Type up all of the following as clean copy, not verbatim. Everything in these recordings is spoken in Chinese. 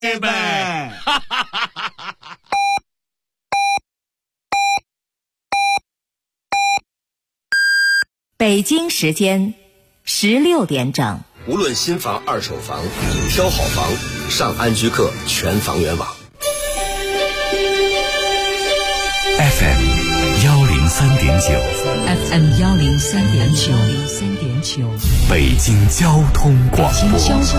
呗。 北京时间16点整。 无论新房、二手房，挑好房，上安居客全房源网。 FM 103.9，FM 103.9， 北京交通广播，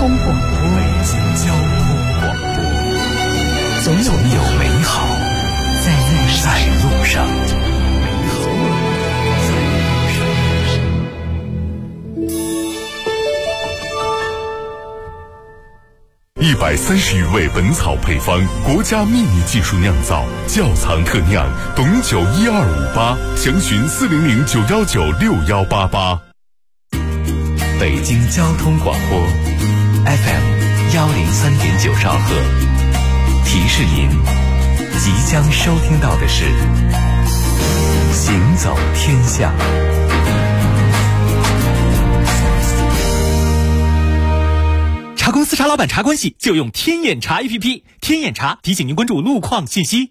总有美好在路上。130余味本草配方，国家秘密技术酿造，窖藏特酿，董酒12588，详询40091961188。北京交通广播 FM 103.9兆赫，提示您即将收听到的是行走天下。 茶公司茶老板茶关系就用天眼查 APP， 天眼查提醒您关注路况信息。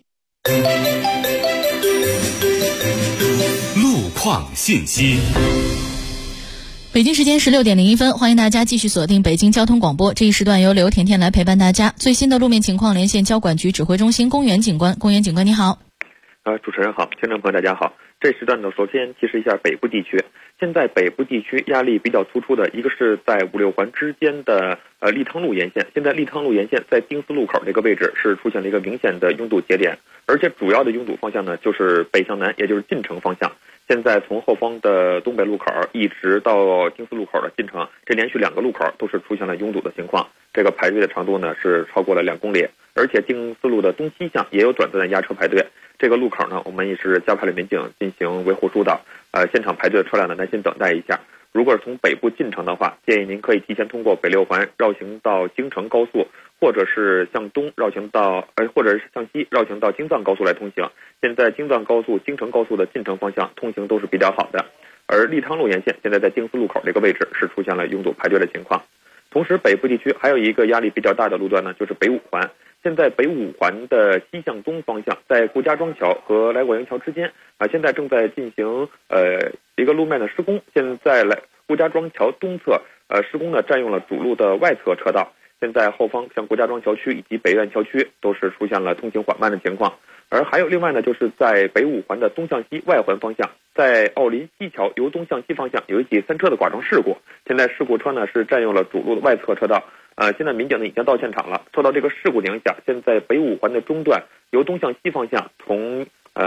路况信息。 北京时间16点01分，欢迎大家继续锁定北京交通广播。这一时段由刘甜甜来陪伴大家。最新的路面情况连线交管局指挥中心公园警官。公园警官你好。 主持人好，听众朋友大家好。这时段呢，首先提示一下北部地区。现在北部地区压力比较突出的一个是在5、6环之间的立汤路沿线，现在立汤路沿线在丁字路口这个位置是出现了一个明显的拥堵节点，而且主要的拥堵方向呢就是北向南，也就是进城方向。现在从后方的东北路口一直到丁字路口的进城，这连续2个路口都是出现了拥堵的情况，这个排队的长度呢是超过了2公里，而且丁字路的东西向也有短暂的压车排队。这个路口呢，我们也是加派了民警进行维护疏导，现场排队的车辆呢耐心等待一下。如果是从北部进城的话，建议您可以提前通过北6环绕行到京承高速，或者是向东绕行到或者是向西绕行到京藏高速来通行。现在京藏高速、京承高速的进城方向通行都是比较好的，而立汤路沿线现在在丁字路口这个位置是出现了拥堵排队的情况。同时，北部地区还有一个压力比较大的路段呢，就是北5环。现在北5环的西向东方向，在顾家庄桥和来果营桥之间现在正在进行一个路面的施工。现在顾家庄桥东侧施工呢占用了主路的外侧车道，现在后方像顾家庄桥区以及北苑桥区都是出现了通行缓慢的情况。而还有另外呢，就是在北5环的东向西外环方向，在奥林西桥由东向西方向有一起3车的剐撞事故，现在事故车呢是占用了主路的外侧车道。现在民警呢已经到现场了。受到这个事故的影响，现在北5环的中段由东向西方向从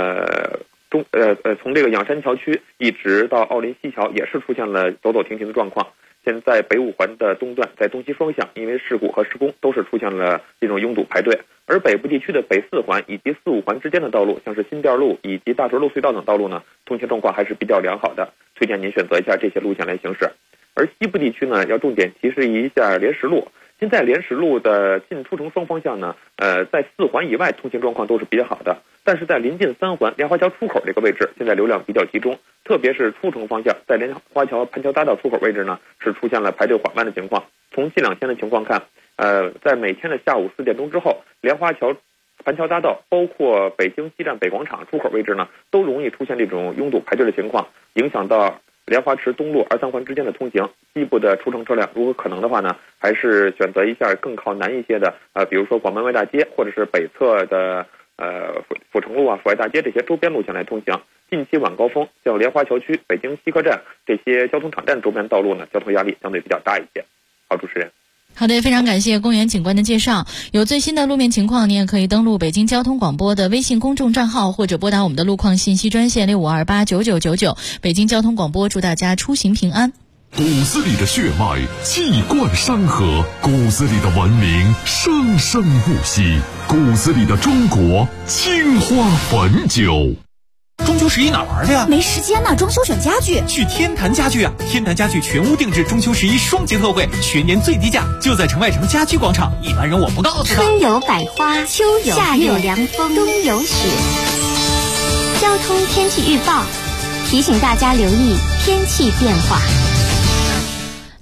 这个仰山桥区一直到奥林西桥也是出现了走走停停的状况。现在北5环的东段在东西双向因为事故和施工都是出现了这种拥堵排队，而北部地区的北4环以及4、5环之间的道路，像是新店路以及大石路隧道等道路呢，通行状况还是比较良好的，推荐您选择一下这些路线来行驶。而西部地区呢，要重点提示一下莲石路。现在莲石路的进出城双方向呢，在4环以外通行状况都是比较好的，但是在临近3环莲花桥出口这个位置，现在流量比较集中，特别是出城方向，在莲花桥盘桥大道出口位置呢，是出现了排队缓慢的情况。从近2天的情况看，在每天的下午4点钟之后，莲花桥、盘桥大道，包括北京西站北广场出口位置呢，都容易出现这种拥堵排队的情况，影响到莲花池东路2、3环之间的通行。西部的出城车辆如果可能的话呢，还是选择一下更靠南一些的比如说广门外大街，或者是北侧的阜成路阜外大街这些周边路线来通行。近期晚高峰，像莲花桥区、北京西客站这些交通场站周边道路呢，交通压力相对比较大一些。好，主持人。 好的，非常感谢公园警官的介绍。有最新的路面情况，你也可以登录北京交通广播的微信公众账号，或者拨打我们的路况信息专线65289999。北京交通广播祝大家出行平安。 骨子里的血脉气贯山河，骨子里的文明生生不息，骨子里的中国青花汾酒。 中秋11哪玩的呀？ 没时间呢，装修选家具。 去天坛家具啊！天坛家具全屋定制中秋11双节特惠，全年最低价，就在城外城家居广场。一般人我不告诉他。 春有百花，秋有夏有凉风，冬有雪。交通天气预报提醒大家留意天气变化。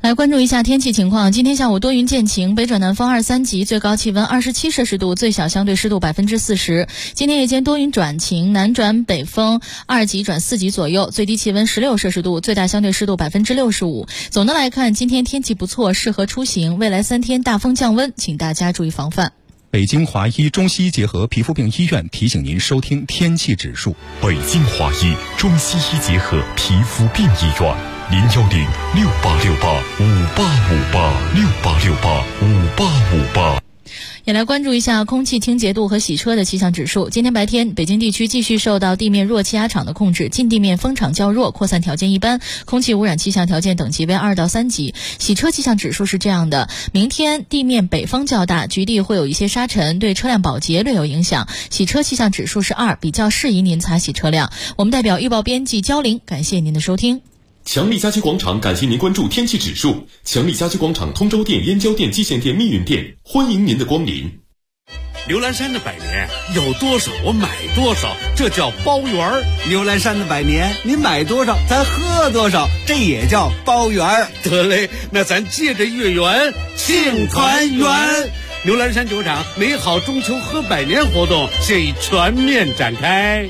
来关注一下天气情况。今天下午多云见晴，北转南风2、3级，最高气温27摄氏度，最小相对湿度40%。今天夜间多云转晴，南转北风2级转4级左右，最低气温16摄氏度，最大相对湿度65%。总的来看，今天天气不错，适合出行。未来3天大风降温，请大家注意防范。 北京华医中西医结合皮肤病医院提醒您收听天气指数。 北京华医中西医结合皮肤病医院，0106868585858 也来关注一下空气清洁度和洗车的气象指数。今天白天，北京地区继续受到地面弱气压场的控制，近地面风场较弱，扩散条件一般，空气污染气象条件等级为2到3级。洗车气象指数是这样的：明天地面北风较大，局地会有一些沙尘，对车辆保洁略有影响。洗车气象指数是2，比较适宜您擦洗车辆。我们代表预报编辑焦玲，感谢您的收听。 强力家居广场感谢您关注天气指数。强力家居广场通州店、燕郊店、蓟县店、密云店，欢迎您的光临。 牛栏山的百年有多少我买多少，这叫包圆儿。 牛栏山的百年，你买多少咱喝多少，这也叫包圆儿。 得嘞，那咱借着月圆庆团圆。牛栏山酒厂美好中秋喝百年活动现已全面展开。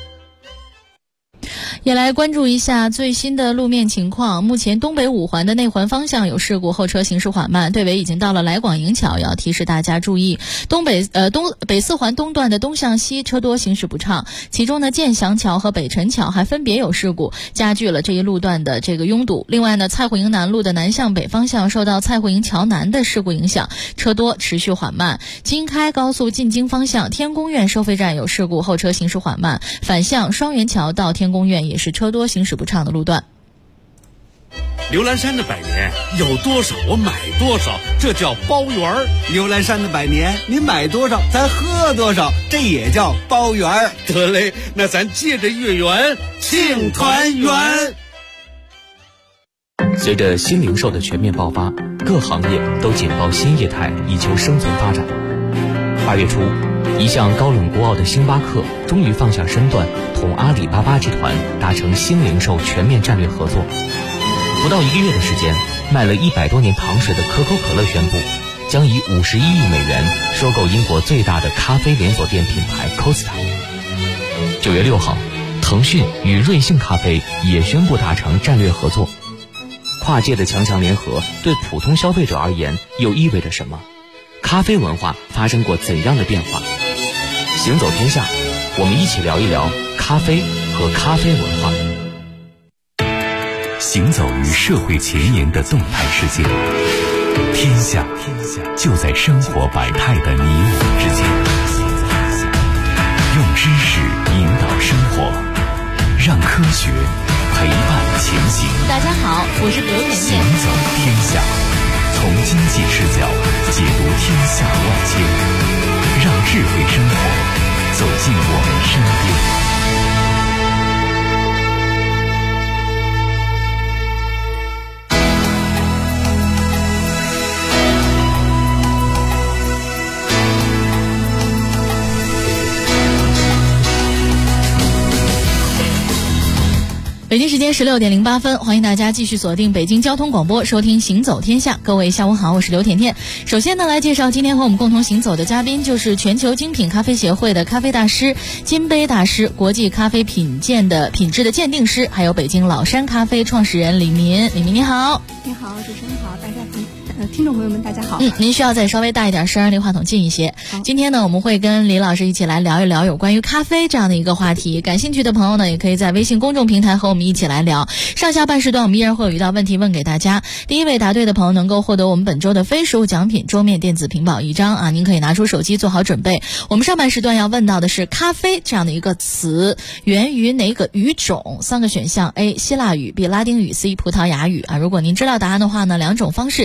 也来关注一下最新的路面情况。目前东北5环的内环方向有事故，后车行驶缓慢，队尾已经到了来广营桥，要提示大家注意。北4环东段的东向西车多，行驶不畅。其中呢，建祥桥和北辰桥还分别有事故，加剧了这一路段的这个拥堵。另外呢，蔡户营南路的南向北方向受到蔡户营桥南的事故影响，车多，持续缓慢。京开高速进京方向天宫苑收费站有事故，后车行驶缓慢，反向双元桥到天宫苑也是车多行驶不畅的路段。 牛栏山的百年有多少我买多少，这叫包圆儿。 牛栏山的百年，你买多少咱喝多少，这也叫包圆儿。 得嘞，那咱借着月圆庆团圆。 随着新零售的全面爆发，各行业都紧抱新业态，以求生存发展。8月初，一向高冷孤傲的星巴克终于放下身段，同阿里巴巴集团达成新零售全面战略合作。不到1个月的时间，卖了100多年糖水的可口可乐宣布，将以51亿美元收购英国最大的咖啡连锁店品牌 Costa。9月6号，腾讯与瑞幸咖啡也宣布达成战略合作。跨界的强强联合对普通消费者而言又意味着什么？咖啡文化发生过怎样的变化？行走天下，我们一起聊一聊咖啡和咖啡文化。 行走于社会前沿的动态世界，天下就在生活百态的你我之间。用知识引导生活，让科学陪伴前行。 大家好，我是刘甜甜。 行走天下，从经济视角解读天下万千，让智慧生活走进我们身边。 北京时间16点08分，欢迎大家继续锁定北京交通广播，收听行走天下。各位下午好，我是刘甜甜。首先呢，来介绍今天和我们共同行走的嘉宾，就是全球精品咖啡协会的咖啡大师、金杯大师、国际咖啡品质的鉴定师，还有北京老山咖啡创始人李民。李民你好。 你好，主持人好，大家听众朋友们大家好。 您需要再稍微大一点声，离话筒近一些。今天呢，我们会跟李老师一起来聊一聊有关于咖啡这样的一个话题。感兴趣的朋友呢，也可以在微信公众平台和我们一起来聊。上下半时段我们依然会有一道问题问给大家。第一位答对的朋友能够获得我们本周的非实物奖品桌面电子屏保1张啊，您可以拿出手机做好准备。我们上半时段要问到的是咖啡这样的一个词源于哪个语种？3个选项 A 希腊语， B 拉丁语， C 葡萄牙语啊。如果您知道答案的话呢，2种方式。第一种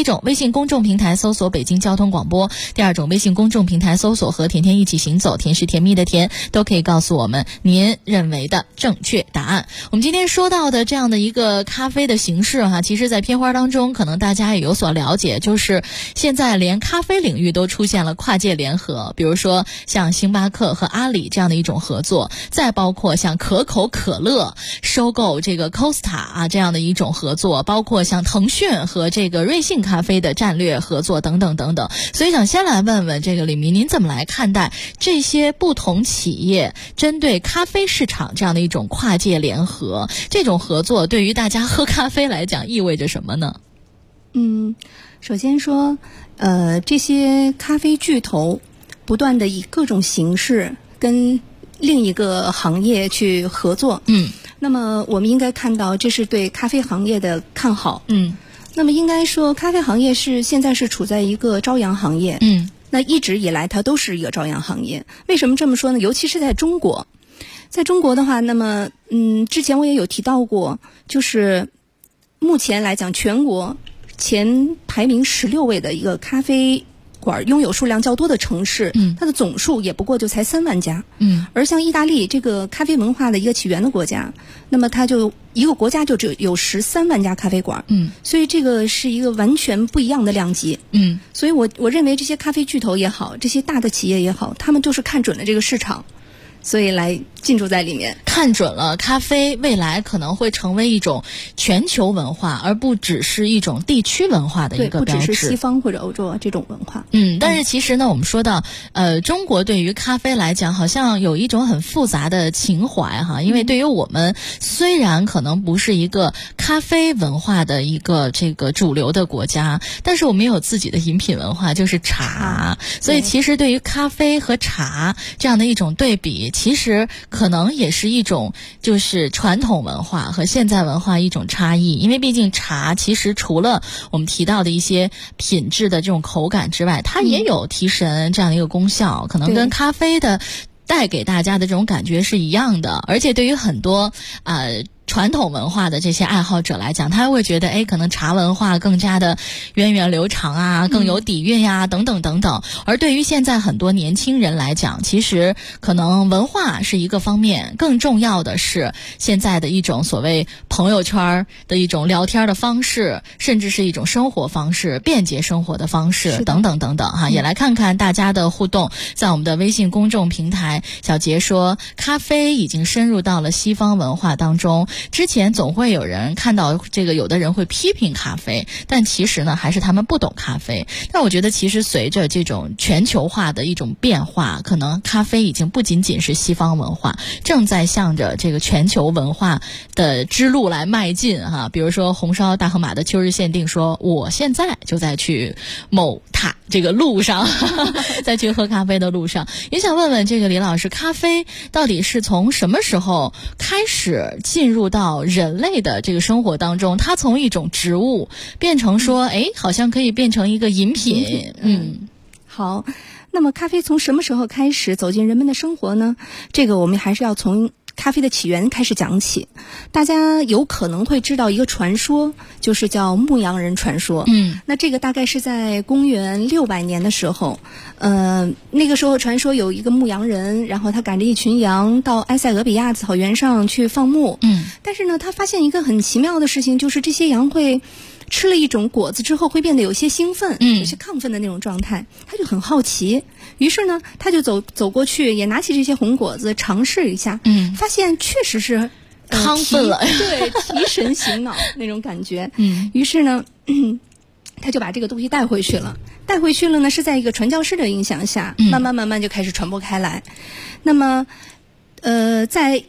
种，微信公众平台搜索北京交通广播；第二种，微信公众平台搜索和甜甜一起行走，甜是甜蜜的甜，都可以告诉我们您认为的正确答案。我们今天说到的这样的一个咖啡的形式其实在片花当中可能大家也有所了解，就是现在连咖啡领域都出现了跨界联合，比如说像星巴克和阿里这样的一种合作，再包括像可口可乐收购这个 Costa 这样的一种合作，包括像腾讯和这个瑞幸咖啡的战略合作等等等等。所以想先来问问这个李明，您怎么来看待这些不同企业针对咖啡市场这样的一种跨界联合，这种合作对于大家喝咖啡来讲意味着什么呢？ 首先说这些咖啡巨头不断的以各种形式跟另一个行业去合作，那么我们应该看到这是对咖啡行业的看好，那么应该说咖啡行业现在是处在一个朝阳行业，那一直以来它都是一个朝阳行业。为什么这么说呢？尤其是在中国，在中国的话，那么之前我也有提到过，就是目前来讲全国前排名16位的一个咖啡馆拥有数量较多的城市，它的总数也不过就才3万家。而像意大利这个咖啡文化的一个起源的国家，那么它就一个国家就只有13万家咖啡馆。所以这个是一个完全不一样的量级。所以我认为这些咖啡巨头也好，这些大的企业也好，他们就是看准了这个市场，所以来进驻在里面， 看准了咖啡未来可能会成为一种全球文化，而不只是一种地区文化的一个标志。 不只是西方或者欧洲这种文化。 但是其实呢，我们说到中国对于咖啡来讲，好像有一种很复杂的情怀因为对于我们虽然可能不是一个咖啡文化的一个这个主流的国家，但是我们有自己的饮品文化，就是茶。所以其实对于咖啡和茶这样的一种对比，其实可能也是一种就是传统文化和现在文化一种差异。因为毕竟茶其实除了我们提到的一些品质的这种口感之外，它也有提神这样的一个功效，可能跟咖啡的带给大家的这种感觉是一样的。而且对于很多传统文化的这些爱好者来讲，他会觉得可能茶文化更加的源远流长更有底蕴等等等等。而对于现在很多年轻人来讲，其实可能文化是一个方面，更重要的是现在的一种所谓朋友圈的一种聊天的方式，甚至是一种生活方式，便捷生活的方式等等等等也来看看大家的互动。在我们的微信公众平台，小杰说咖啡已经深入到了西方文化当中，之前总会有人看到这个，有的人会批评咖啡，但其实呢还是他们不懂咖啡。但我觉得其实随着这种全球化的一种变化，可能咖啡已经不仅仅是西方文化，正在向着这个全球文化的之路来迈进比如说红烧大河马的秋日限定说，我现在就在去某塔这个路上在去喝咖啡的路上。也想问问这个李老师，咖啡到底是从什么时候开始进入到人类的这个生活当中？它从一种植物变成说好像可以变成一个饮品。 好，那么咖啡从什么时候开始走进人们的生活呢？这个我们还是要从咖啡的起源开始讲起。大家有可能会知道一个传说，就是叫牧羊人传说。那这个大概是在公元600年的时候，那个时候传说有一个牧羊人，然后他赶着一群羊到埃塞俄比亚草原上去放牧。但是呢，他发现一个很奇妙的事情，就是这些羊会吃了一种果子之后会变得有些兴奋，有些亢奋的那种状态，他就很好奇，于是呢他就走过去，也拿起这些红果子尝试一下，发现确实是亢奋了， 对，提神醒脑那种感觉。于是呢他就把这个东西带回去了呢，是在一个传教士的影响下，慢慢就开始传播开来。那么在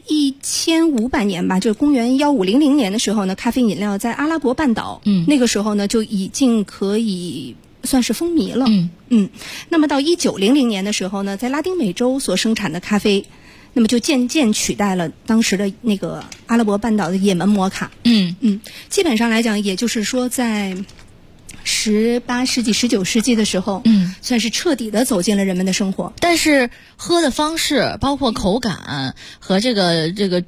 1500年吧，就是公元1500年的时候呢，咖啡饮料在阿拉伯半岛，那个时候呢就已经可以算是风靡了。那么到1900年的时候呢，在拉丁美洲所生产的咖啡，那么就渐渐取代了当时的那个阿拉伯半岛的也门摩卡。基本上来讲，也就是说在18世纪、19世纪的时候，算是彻底的走进了人们的生活。 但是喝的方式，包括口感和这个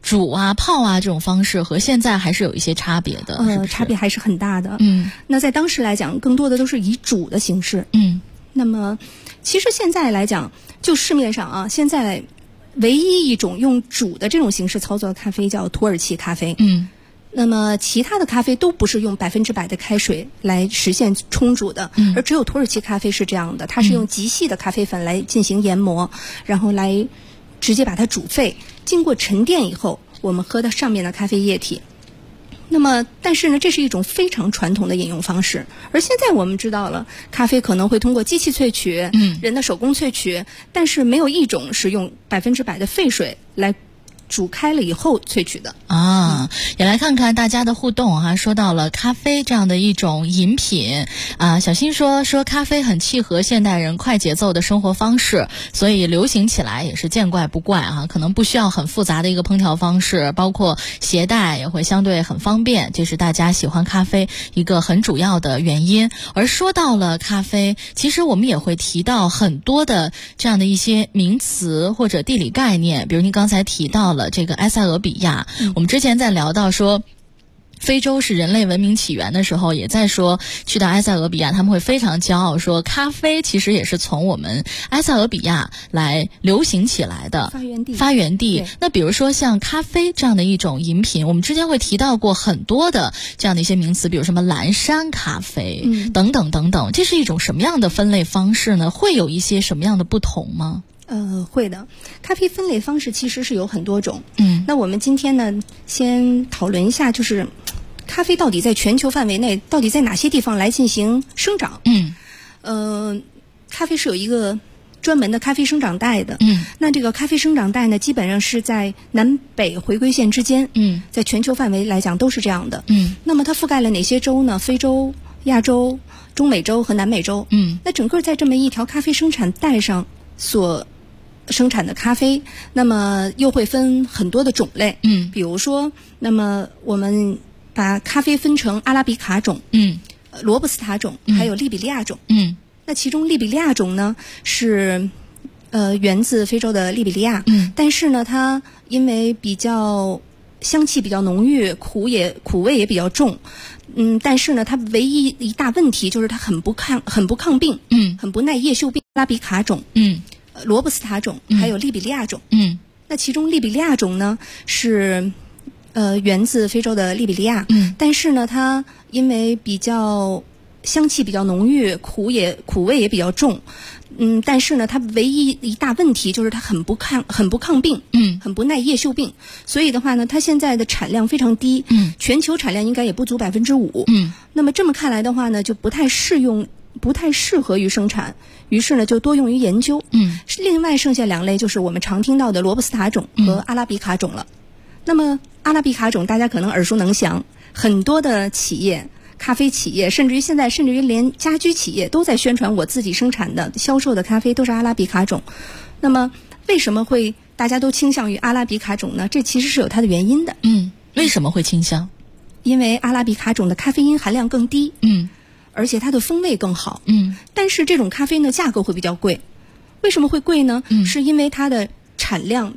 煮啊、泡啊这种方式和现在还是有一些差别的，是不是？ 差别还是很大的。那在当时来讲，更多的都是以煮的形式。那么其实现在来讲，就市面上啊，现在唯一一种用煮的这种形式操作的咖啡叫土耳其咖啡。那么其他的咖啡都不是用100%的开水来实现冲煮的，而只有土耳其咖啡是这样的，它是用极细的咖啡粉来进行研磨，然后来直接把它煮沸，经过沉淀以后，我们喝到上面的咖啡液体。那么但是呢，这是一种非常传统的饮用方式，而现在我们知道了，咖啡可能会通过机器萃取，人的手工萃取，但是没有一种是用100%的沸水来煮开了以后萃取的啊。也来看看大家的互动哈。说到了咖啡这样的一种饮品啊，小新说咖啡很契合现代人快节奏的生活方式，所以流行起来也是见怪不怪啊。可能不需要很复杂的一个烹调方式，包括携带也会相对很方便，这是大家喜欢咖啡一个很主要的原因。而说到了咖啡，其实我们也会提到很多的这样的一些名词或者地理概念，比如您刚才提到了这个埃塞俄比亚，我们之前在聊到说非洲是人类文明起源的时候，也在说去到埃塞俄比亚他们会非常骄傲说咖啡其实也是从我们埃塞俄比亚来流行起来的发源地。那比如说像咖啡这样的一种饮品，我们之前会提到过很多的这样的一些名词，比如什么蓝山咖啡等等等等，这是一种什么样的分类方式呢？会有一些什么样的不同吗？ 会的。咖啡分类方式其实是有很多种。那我们今天呢，先讨论一下，就是咖啡到底在全球范围内，到底在哪些地方来进行生长？咖啡是有一个专门的咖啡生长带的。那这个咖啡生长带呢，基本上是在南北回归线之间。在全球范围来讲都是这样的。那么它覆盖了哪些洲呢？非洲、亚洲、中美洲和南美洲。那整个在这么一条咖啡生产带上所生产的咖啡，那么又会分很多的种类。比如说，那么我们把咖啡分成阿拉比卡种、罗布斯塔种，还有利比利亚种。那其中利比利亚种呢是源自非洲的利比利亚，但是呢它因为比较香气比较浓郁，苦味也比较重。但是呢它唯一一大问题就是它很不抗病，很不耐叶锈病。阿拉比卡种，罗布斯塔种，还有利比利亚种。那其中利比利亚种呢是源自非洲的利比利亚，但是呢它因为比较香气比较浓郁，苦味也比较重。但是呢它唯一一大问题就是它很不抗病，很不耐叶锈病。所以的话呢，它现在的产量非常低，全球产量应该也不足5%。那么这么看来的话呢，就不太适合于生产，于是呢就多用于研究。另外剩下2类就是我们常听到的罗布斯塔种和阿拉比卡种了。那么阿拉比卡种大家可能耳熟能详，很多的企业、咖啡企业，甚至于连家居企业都在宣传我自己生产的销售的咖啡都是阿拉比卡种。那么为什么会大家都倾向于阿拉比卡种呢？这其实是有它的原因的。 为什么会倾向？ 因为阿拉比卡种的咖啡因含量更低，而且它的风味更好。但是这种咖啡呢价格会比较贵。为什么会贵呢？是因为它的产量，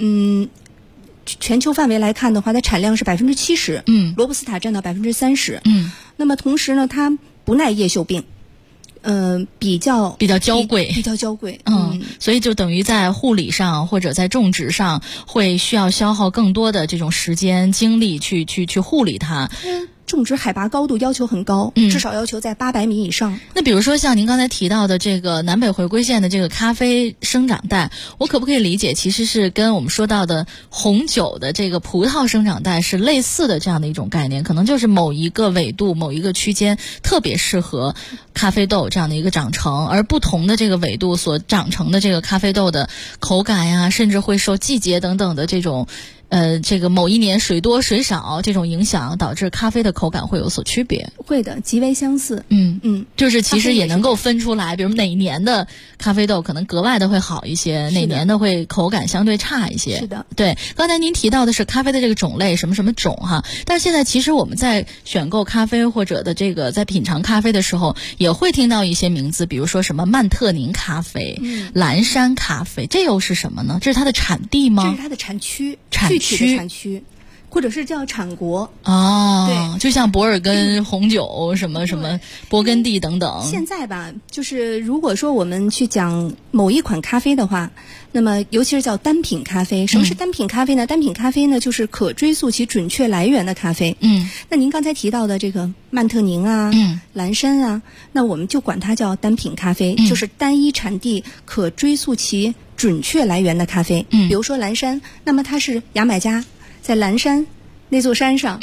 全球范围来看的话，它产量是70%，罗布斯塔占到30%。那么同时呢，它不耐叶锈病，比较娇贵， 所以就等于在护理上或者在种植上会需要消耗更多的这种时间精力去护理它。 种植海拔高度要求很高，至少要求在800米以上。 那比如说像您刚才提到的这个南北回归线的这个咖啡生长带，我可不可以理解其实是跟我们说到的红酒的这个葡萄生长带是类似的这样的一种概念？可能就是某一个纬度、某一个区间特别适合咖啡豆这样的一个长成，而不同的这个纬度所长成的这个咖啡豆的口感呀，甚至会受季节等等的这种这个某一年水多水少这种影响，导致咖啡的口感会有所区别。 会的，极为相似。 就是其实也能够分出来，比如哪一年的咖啡豆可能格外的会好一些，哪年的会口感相对差一些。 是的， 对。刚才您提到的是咖啡的这个种类，什么什么种哈，但是现在其实我们在选购咖啡或者的这个在品尝咖啡的时候，也会听到一些名字，比如说什么曼特宁咖啡、蓝山咖啡，这又是什么呢？这是它的产地吗？ 这是它的产区。 体的产区。或者是叫产国对，就像博尔根红酒什么什么勃艮第等等。 现在吧，就是如果说我们去讲某一款咖啡的话，那么尤其是叫单品咖啡。什么是单品咖啡呢？单品咖啡呢，就是可追溯其准确来源的咖啡。那您刚才提到的这个曼特宁啊，蓝山啊，那我们就管它叫单品咖啡，就是单一产地可追溯其准确来源的咖啡。比如说蓝山，那么它是牙买加。在蓝山那座山上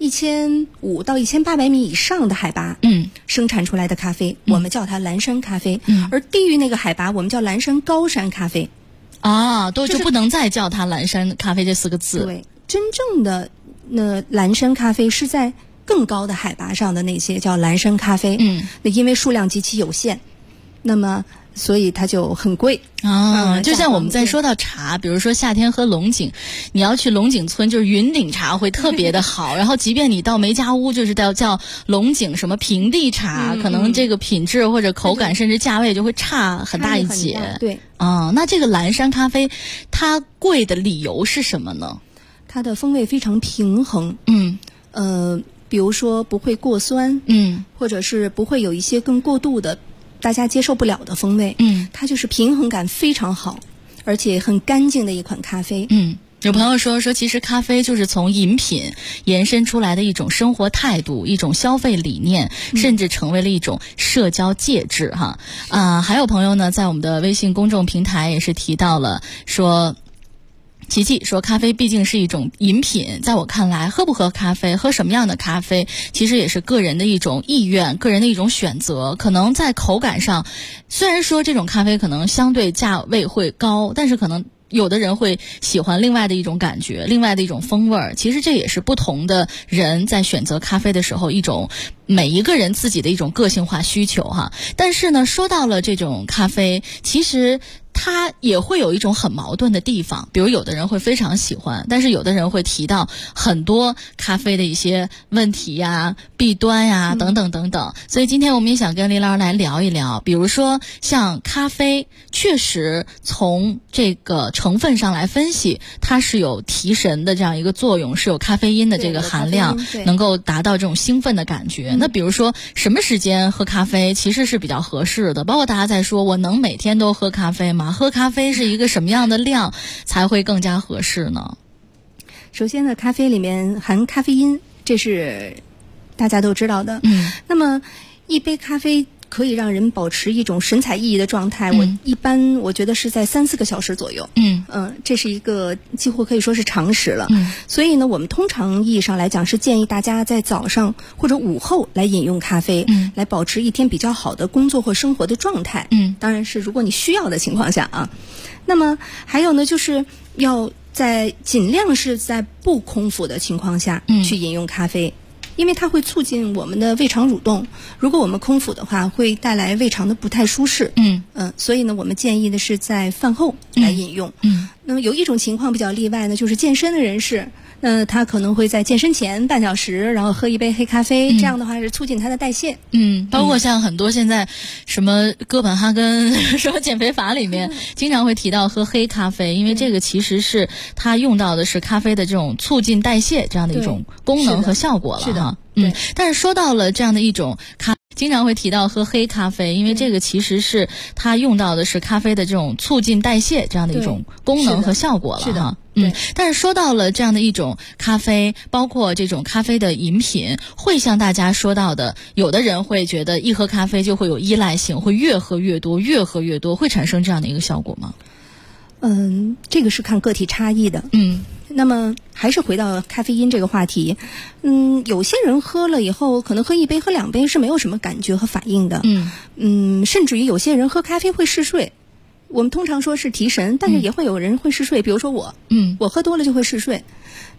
，1500到1800米以上的海拔，生产出来的咖啡，我们叫它蓝山咖啡。而低于那个海拔，我们叫蓝山高山咖啡。 就不能再叫它蓝山咖啡这4个字。 对，真正的蓝山咖啡是在更高的海拔上的那些叫蓝山咖啡。那因为数量极其有限，那么所以它就很贵就像我们在说到茶，比如说夏天喝龙井，你要去龙井村，就是云顶茶会特别的好然后即便你到梅家坞，就是叫龙井什么平地茶，可能这个品质或者口感甚至价位就会差很大一截。 对那这个蓝山咖啡它贵的理由是什么呢？ 它的风味非常平衡。比如说不会过酸，或者是不会有一些更过度的大家接受不了的风味。它就是平衡感非常好，而且很干净的一款咖啡。 有朋友说其实咖啡就是从饮品延伸出来的一种生活态度，一种消费理念，甚至成为了一种社交介质哈。还有朋友呢在我们的微信公众平台也是提到了说，琪琪说咖啡毕竟是一种饮品，在我看来喝不喝咖啡，喝什么样的咖啡其实也是个人的一种意愿，个人的一种选择。可能在口感上，虽然说这种咖啡可能相对价位会高，但是可能有的人会喜欢另外的一种感觉，另外的一种风味儿。其实这也是不同的人在选择咖啡的时候一种每一个人自己的一种个性化需求哈。但是呢，说到了这种咖啡，其实它也会有一种很矛盾的地方，比如有的人会非常喜欢，但是有的人会提到很多咖啡的一些问题呀、弊端呀等等等等。所以今天我们也想跟林老师来聊一聊，比如说像咖啡，确实从这个成分上来分析，它是有提神的这样一个作用，是有咖啡因的这个含量，能够达到这种兴奋的感觉。那比如说什么时间喝咖啡其实是比较合适的，包括大家在说我能每天都喝咖啡吗？喝咖啡是一个什么样的量才会更加合适呢？ 首先呢，咖啡里面含咖啡因，这是大家都知道的。那么一杯咖啡可以让人保持一种神采奕奕的状态，我觉得是在3-4个小时左右。这是一个几乎可以说是常识了。所以呢，我们通常意义上来讲是建议大家在早上或者午后来饮用咖啡，来保持一天比较好的工作或生活的状态。当然是如果你需要的情况下啊。那么还有呢，就是要尽量是在不空腹的情况下去饮用咖啡。因为它会促进我们的胃肠蠕动，如果我们空腹的话，会带来胃肠的不太舒适。所以呢，我们建议的是在饭后来饮用。那么有一种情况比较例外呢，就是健身的人士，他可能会在健身前半小时，然后喝一杯黑咖啡，这样的话是促进他的代谢。 包括像很多现在什么哥本哈根什么减肥法里面，经常会提到喝黑咖啡，因为这个其实是它用到的是咖啡的这种促进代谢这样的一种功能和效果了哈。但是说到了这样的一种经常会提到喝黑咖啡，因为这个其实是它用到的是咖啡的这种促进代谢这样的一种功能和效果了哈。但是说到了这样的一种咖啡，包括这种咖啡的饮品，会像大家说到的，有的人会觉得一喝咖啡就会有依赖性，会越喝越多，越喝越多，会产生这样的一个效果吗？ 这个是看个体差异的。那么还是回到咖啡因这个话题，有些人喝了以后，可能喝1杯、喝2杯是没有什么感觉和反应的。甚至于有些人喝咖啡会嗜睡。我们通常说是提神，但是也会有人会嗜睡，比如说我喝多了就会嗜睡。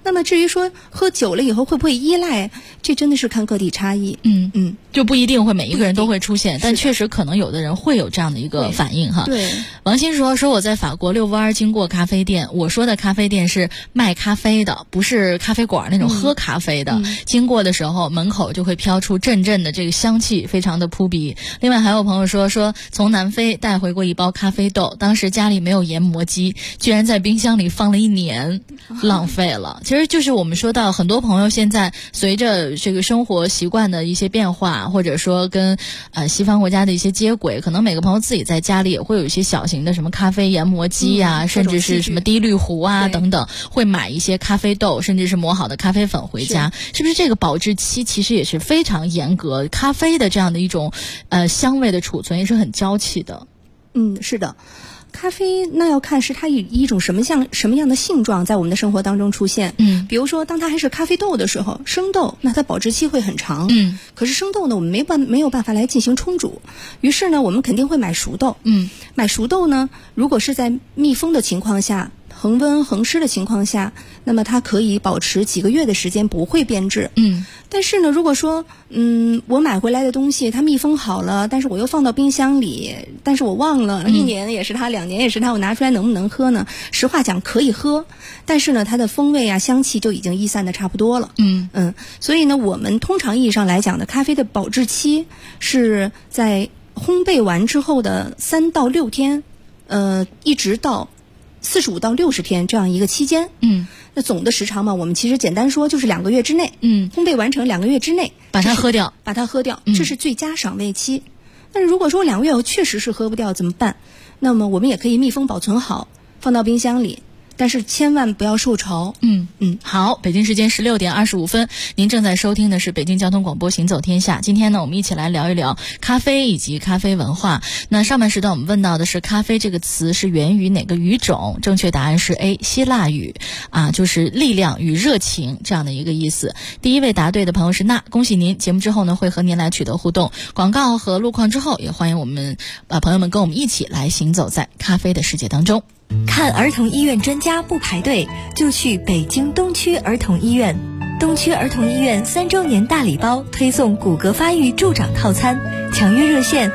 那么至于说喝久了以后会不会依赖，这真的是看个体差异。 就不一定会每一个人都会出现，但确实可能有的人会有这样的一个反应哈。 对， 王鑫说我在法国遛弯经过咖啡店，我说的咖啡店是卖咖啡的，不是咖啡馆那种喝咖啡的。经过的时候，门口就会飘出阵阵的这个香气，非常的扑鼻。另外还有朋友说从南非带回过一包咖啡豆，当时家里没有研磨机，居然在冰箱里放了1年，浪费了。其实就是我们说到很多朋友现在随着这个生活习惯的一些变化，或者说跟西方国家的一些接轨，可能每个朋友自己在家里也会有一些小型的什么咖啡研磨机啊，甚至是什么滴滤壶啊等等，会买一些咖啡豆，甚至是磨好的咖啡粉回家。是不是这个保质期其实也是非常严格？咖啡的这样的一种香味的储存也是很娇气的。 是的。咖啡那要看是它以一种什么样的性状在我们的生活当中出现。比如说当它还是咖啡豆的时候，生豆，那它保质期会很长。可是生豆呢，我们没有办法来进行冲煮，于是呢，我们肯定会买熟豆。买熟豆呢，如果是在密封的情况下，恒温恒湿的情况下，那么它可以保持几个月的时间不会变质。但是呢，如果说我买回来的东西它密封好了，但是我又放到冰箱里，但是我忘了1年也是它，2年也是它，我拿出来能不能喝呢？实话讲可以喝，但是呢它的风味啊香气就已经逸散的差不多了。所以呢我们通常意义上来讲的咖啡的保质期是在烘焙完之后的3到6天，一直到45到60天这样一个期间。那总的时长嘛，我们其实简单说就是2个月之内。烘焙完成2个月之内把它喝掉， 这是最佳赏味期。但是如果说2个月后确实是喝不掉怎么办？那么我们也可以密封保存好，放到冰箱里，但是千万不要受潮。 好，北京时间16点25分，您正在收听的是北京交通广播行走天下。今天呢，我们一起来聊一聊咖啡以及咖啡文化。那上半时段我们问到的是咖啡这个词是源于哪个语种？正确答案是 A 希腊语就是力量与热情这样的一个意思。第一位答对的朋友是娜，恭喜您！节目之后呢会和您来取得互动。广告和路况之后，也欢迎我们朋友们跟我们一起来行走在咖啡的世界当中。 看儿童医院专家不排队，就去北京东区儿童医院。东区儿童医院3周年大礼包推送骨骼发育助长套餐，抢约热线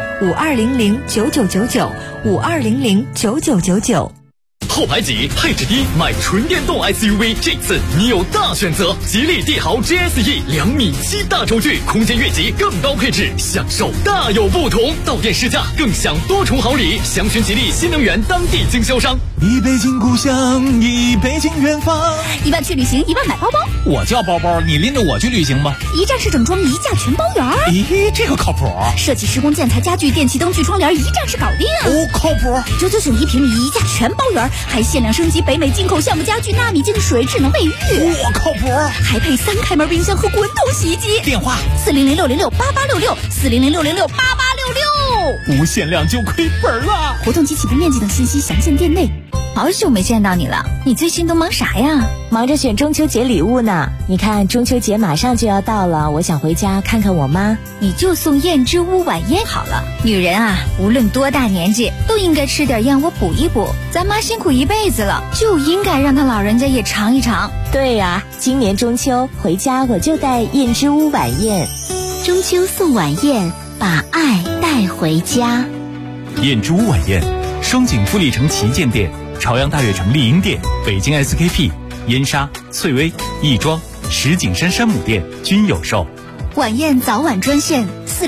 52009999，52009999。 后排挤，配置低，买纯电动 SUV， 这次你有大选择。吉利帝豪 GSE 2.7米大轴距，空间越级，更高配置，享受大有不同。到店试驾，更享多重好礼。详询吉利新能源当地经销商。 一北京故乡，一北京远方。 1万去旅行，1万买包包。 我叫包包，你拎着我去旅行吧。 一站式整装，一价全包圆。 咦，这个靠谱。 设计、施工、建材、家具、电器、灯具、窗帘，一站式搞定。 靠谱。 999一平米，一价全包圆，还限量升级北美进口橡木家具、纳米净水、智能卫浴。 靠谱。 还配3开门冰箱和滚筒洗衣机。 电话 400668866，400668866。 无限量就亏本了。 活动及起步面积等信息详见店内。好久没见到你了，你最近都忙啥呀？ 忙着选中秋节礼物呢。你看中秋节马上就要到了，我想回家看看我妈。 你就送燕之屋晚宴好了。女人啊，无论多大年纪，都应该吃点燕窝补一补。咱妈辛苦一辈子了，就应该让她老人家也尝一尝。 对呀，今年中秋回家我就带燕之屋晚宴。 中秋送晚宴，把爱带回家。 燕之屋晚宴，双井富力城旗舰店、朝阳大悦城丽婴店、北京 SKP、燕莎、翠微、亦庄、石景山山姆店均有售。 晚宴早晚专线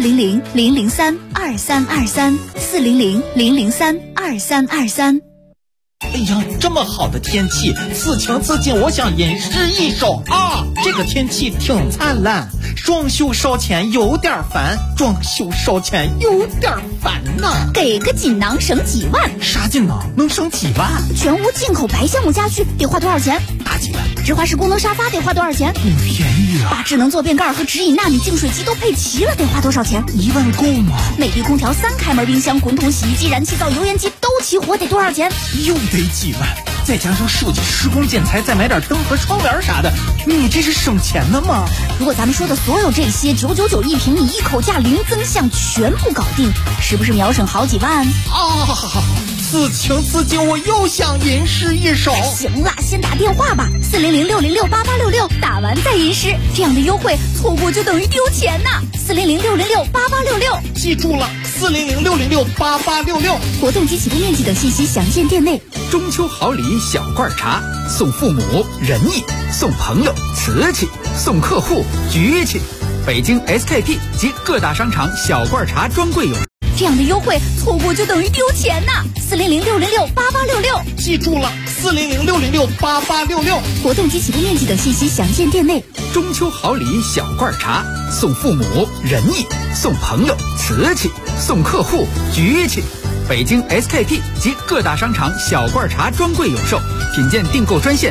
400-003-2323，400-003-2323。 哎呀，这么好的天气，此情此景，我想吟诗一首啊！这个天气挺灿烂，装修烧钱有点烦，装修烧钱有点烦呐。 给个锦囊省几万？ 啥锦囊能省几万？ 全屋进口白橡木家具得花多少钱？ 大几万。 直滑式功能沙发得花多少钱？ 便宜啊！ 把智能坐便盖和直饮纳米净水机都配齐了，得花多少钱 ？1万够吗？ 美的空调、3开门冰箱、滚筒洗衣机、燃气灶、油烟机都齐活，得多少钱？ 又得几万，再加上设计、施工、建材，再买点灯和窗帘啥的，你这是省钱的吗？ 如果咱们说的所有这些999一平米，一口价零增项全部搞定，是不是秒省好几万？ 啊！ 此情此景，我又想吟诗一首。 行了，先打电话吧，400-606-8866，打完再吟诗，这样的优惠错过就等于丢钱呐。400-606-8866， 记住了，400-606-8866。 活动及起步面积等信息详见店内。 中秋好礼小罐茶，送父母仁义，送朋友瓷器，送客户局气。北京 SKP 及各大商场小罐茶专柜有。 这样的优惠错过就等于丢钱呐！400-606-8866， 记住了，400-606-8866。 活动及起步面积等信息详见店内。 中秋好礼小罐茶，送父母仁义，送朋友瓷器，送客户局气。北京 SKP 及各大商场小罐茶专柜有售，品鉴订购专线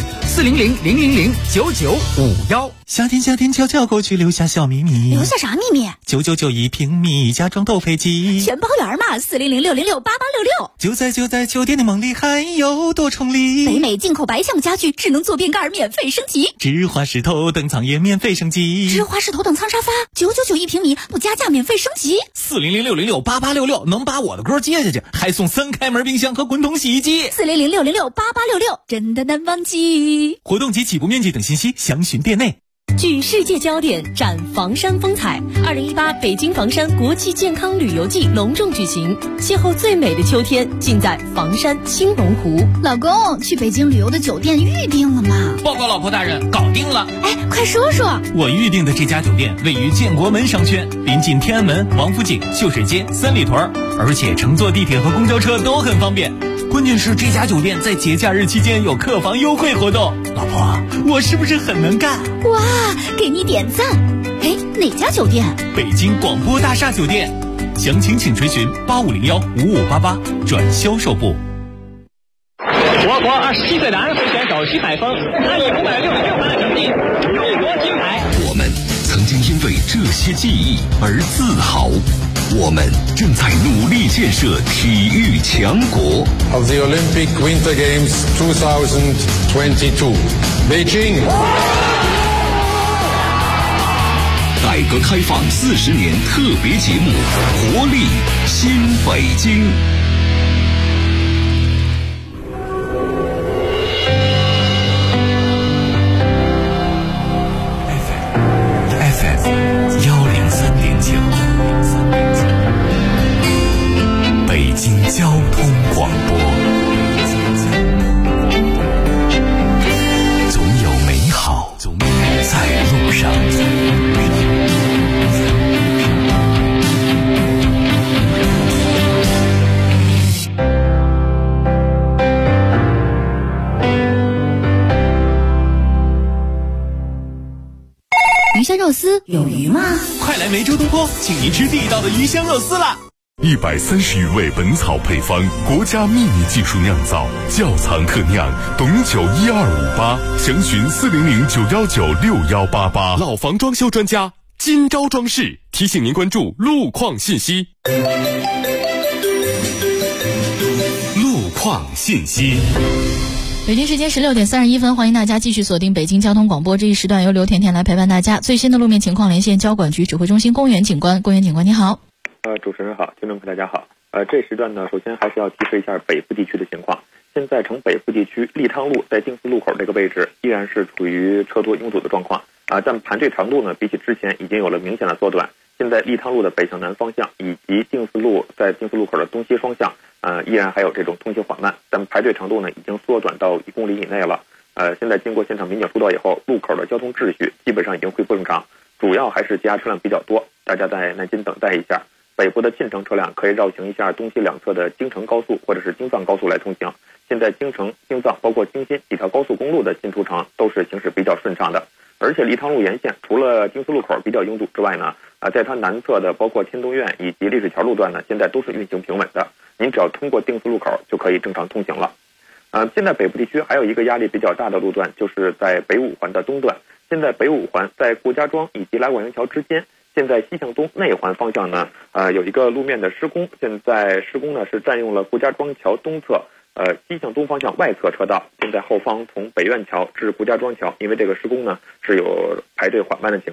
400-000-9951。 夏天悄悄过去，留下小秘密。 留下啥秘密 ？9991平米，家装都配齐， 全包圆嘛！400-606-8866。 就在酒店的梦里，还有多重礼。 北美进口白橡家具智能坐便盖免费升级， 芝华士头等舱也免费升级， 芝华士头等舱沙发9991平米不加价免费升级。 400-606-8866能把我的锅接下去，还送3开门冰箱和滚筒洗衣机。 400-606-8866真的难忘记。 活动及起步面积等信息详询店内。 聚世界焦点，展房山风采。2018北京房山国际健康旅游季隆重举行，邂逅最美的秋天，尽在房山青龙湖。 老公，去北京旅游的酒店预定了吗？ 报告老婆大人，搞定了。 哎，快说说。 我预定的这家酒店位于建国门商圈，临近天安门、王府井、秀水街、三里屯，而且乘坐地铁和公交车都很方便。关键是这家酒店在节假日期间有客房优惠活动。老婆，我是不是很能干？ 哇，给你点赞。哎，哪家酒店？ 北京广播大厦酒店。详情请垂询8501-5588转销售部。 我国27岁男会选手徐海峰，他以566分的成绩勇夺金牌。 我们曾经因为这些记忆而自豪。我们正在努力建设体育强国。 Of the Olympic Winter Games 2022, Beijing. 改革开放40年特别节目，活力新北京。 北京交通广播，总有美好在路上。 鱼香肉丝有鱼吗？ 快来梅州东坡，请您吃地道的鱼香肉丝啦 ！130余味本草配方，国家秘密技术酿造，窖藏特酿，董酒12588，详询400-919-6188。老房装修专家金招装饰提醒您关注路况信息。路况信息。 北京时间16点31分，欢迎大家继续锁定北京交通广播，这一时段由刘甜甜来陪伴大家。最新的路面情况连线交管局指挥中心公园警官，公园警官你好。 主持人好，听众朋友大家好。这时段呢，首先还是要提示一下北部地区的情况。现在城北部地区利汤路在定四路口这个位置依然是处于车多拥堵的状况但排队长度呢比起之前已经有了明显的缩短。现在利汤路的北向南方向以及定四路在定四路口的东西双向依然还有这种通行缓慢，但排队长度呢已经缩短到1公里以内了。现在经过现场民警疏导以后，路口的交通秩序基本上已经恢复正常，主要还是节假车辆比较多，大家在耐心等待一下。北部的进城车辆可以绕行一下东西两侧的京承高速或者是京藏高速来通行。现在京承、京藏包括京新几条高速公路的进出城都是行驶比较顺畅的。而且利汤路沿线除了定四路口比较拥堵之外呢，在它南侧的包括天通苑以及历史桥路段呢，现在都是运行平稳的。您只要通过定四路口就可以正常通行了。现在北部地区还有一个压力比较大的路段，就是在北五环的东段。现在北五环在顾家庄以及来广营桥之间，现在西向东内环方向呢，有一个路面的施工。现在施工呢是占用了顾家庄桥东侧，西向东方向外侧车道。现在后方从北苑桥至顾家庄桥，因为这个施工呢是有排队缓慢的情况。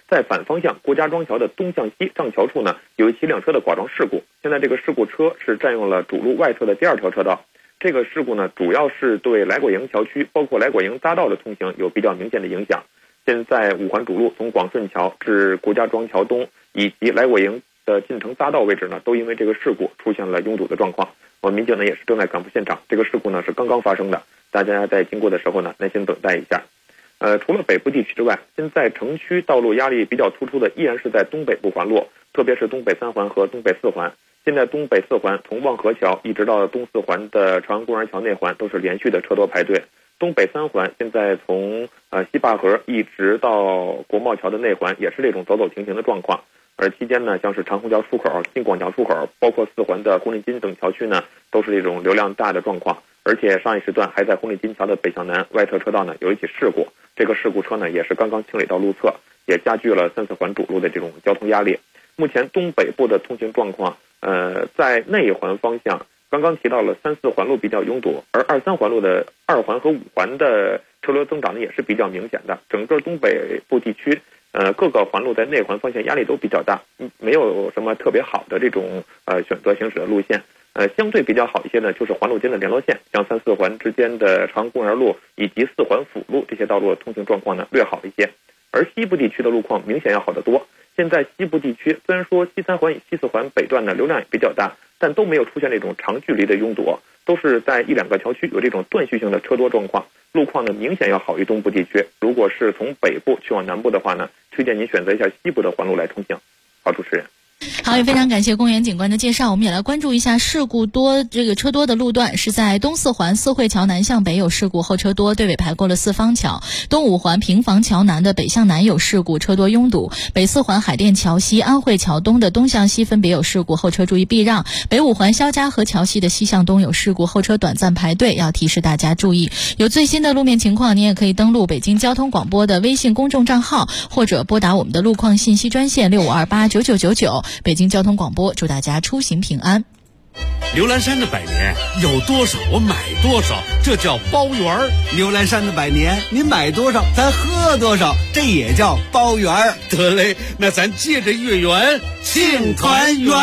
在反方向国家庄桥的东向西上桥处呢，有一起两车的剐撞事故。现在这个事故车是占用了主路外侧的第2条车道。这个事故呢，主要是对来果营桥区，包括来果营匝道的通行有比较明显的影响。现在5环主路从广顺桥至国家庄桥东以及来果营的进城匝道位置呢，都因为这个事故出现了拥堵的状况。我们民警呢也是正在赶赴现场，这个事故呢是刚刚发生的，大家在经过的时候呢，耐心等待一下。除了北部地区之外，现在城区道路压力比较突出的依然是在东北部环路，特别是东北3环和东北4环。现在东北4环从望河桥一直到东4环的朝阳公园桥内环都是连续的车多排队。东北3环现在从西坝河一直到国贸桥的内环也是这种走走停停的状况。而期间呢，像是长虹桥出口、新广桥出口，包括4环的红领巾等桥区呢，都是这种流量大的状况。而且上一时段还在红领巾桥的北向南外侧车道呢有一起事故，这个事故车呢也是刚刚清理到路侧，也加剧了3、4环主路的这种交通压力。目前东北部的通行状况，在内环方向，刚刚提到了3、4环路比较拥堵，而2、3环路的2环和5环的车流增长呢也是比较明显的。整个东北部地区，各个环路在内环方向压力都比较大，没有什么特别好的这种选择行驶的路线。相对比较好一些呢，就是环路间的联络线，像3、4环之间的朝阳公园路以及4环辅路这些道路的通行状况呢略好一些。而西部地区的路况明显要好得多。现在西部地区虽然说西3环与西4环北段的流量也比较大，但都没有出现这种长距离的拥堵，都是在1、2个桥区有这种断续性的车多状况，路况呢明显要好于东部地区。如果是从北部去往南部的话呢，推荐您选择一下西部的环路来通行。好，主持人。 好，也非常感谢公园警官的介绍。我们也来关注一下事故多这个车多的路段，是在东4环四惠桥南向北有事故，后车多，队尾排过了四方桥；东5环平房桥南的北向南有事故，车多拥堵；北4环海淀桥西、安慧桥东的东向西分别有事故，后车注意避让；北5环肖家河桥西的西向东有事故，后车短暂排队，要提示大家注意。有最新的路面情况，您也可以登录北京交通广播的微信公众账号，或者拨打我们的路况信息专线65289999。北京交通广播，祝大家出行平安。 牛栏山的百年有多少我买多少，这叫包圆儿。 牛栏山的百年，你买多少咱喝多少，这也叫包圆儿。 得嘞，那咱借着月圆庆团圆。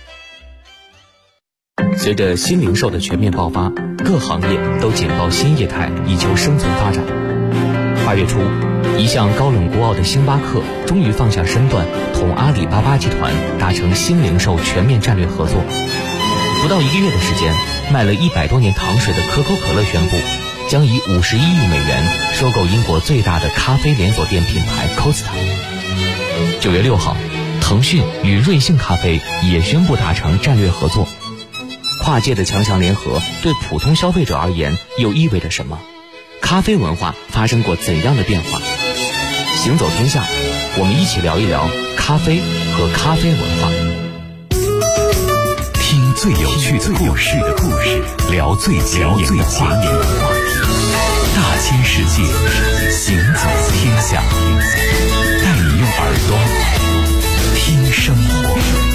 随着新零售的全面爆发，各行业都紧抱新业态，以求生存发展。8月初，一向高冷孤傲的星巴克终于放下身段，同阿里巴巴集团达成新零售全面战略合作。不到1个月的时间，卖了100多年糖水的可口可乐宣布，将以51亿美元收购英国最大的咖啡连锁店品牌 Costa。9月6号，腾讯与瑞幸咖啡也宣布达成战略合作。跨界的强强联合对普通消费者而言又意味着什么？咖啡文化发生过怎样的变化？行走天下，我们一起聊一聊咖啡和咖啡文化。 听最有趣的故事，聊最前沿的话题。大千世界，行走天下，带你用耳朵听生活。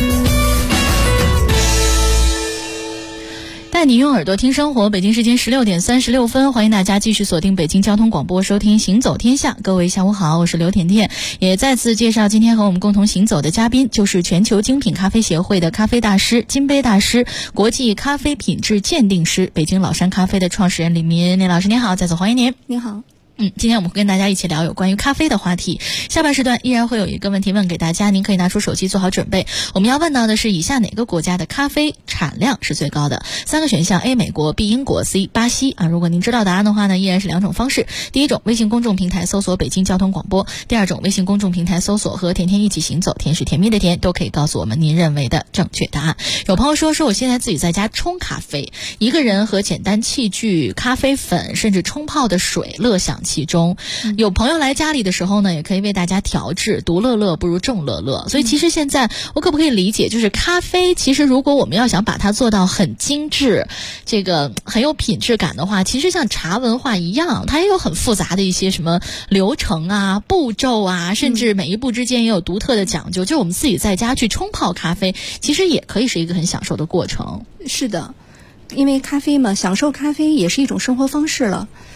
带你用耳朵听生活，北京时间16点36分，欢迎大家继续锁定北京交通广播，收听行走天下。各位下午好，我是刘甜甜，也再次介绍今天和我们共同行走的嘉宾，就是全球精品咖啡协会的咖啡大师、金杯大师、国际咖啡品质鉴定师、北京老山咖啡的创始人李民。李老师您好，再次欢迎您。 您好。 今天我们会跟大家一起聊有关于咖啡的话题。下半时段依然会有一个问题问给大家，您可以拿出手机做好准备。我们要问到的是以下哪个国家的咖啡产量是最高的？3个选项 A 美国 B 英国 C 巴西啊。如果您知道答案的话呢，依然是2种方式。第一种，微信公众平台搜索北京交通广播；第二种，微信公众平台搜索和甜甜一起行走，甜是甜蜜的甜，都可以告诉我们您认为的正确答案。有朋友说我现在自己在家冲咖啡，一个人和简单器具、咖啡粉甚至冲泡的水乐享其中。有朋友来家里的时候呢，也可以为大家调制，独乐乐不如众乐乐。所以其实现在我可不可以理解，就是咖啡其实如果我们要想把它做到很精致，这个很有品质感的话，其实像茶文化一样，它也有很复杂的一些什么流程啊、步骤啊，甚至每一步之间也有独特的讲究。就我们自己在家去冲泡咖啡，其实也可以是一个很享受的过程。 是的，因为咖啡嘛，享受咖啡也是一种生活方式了。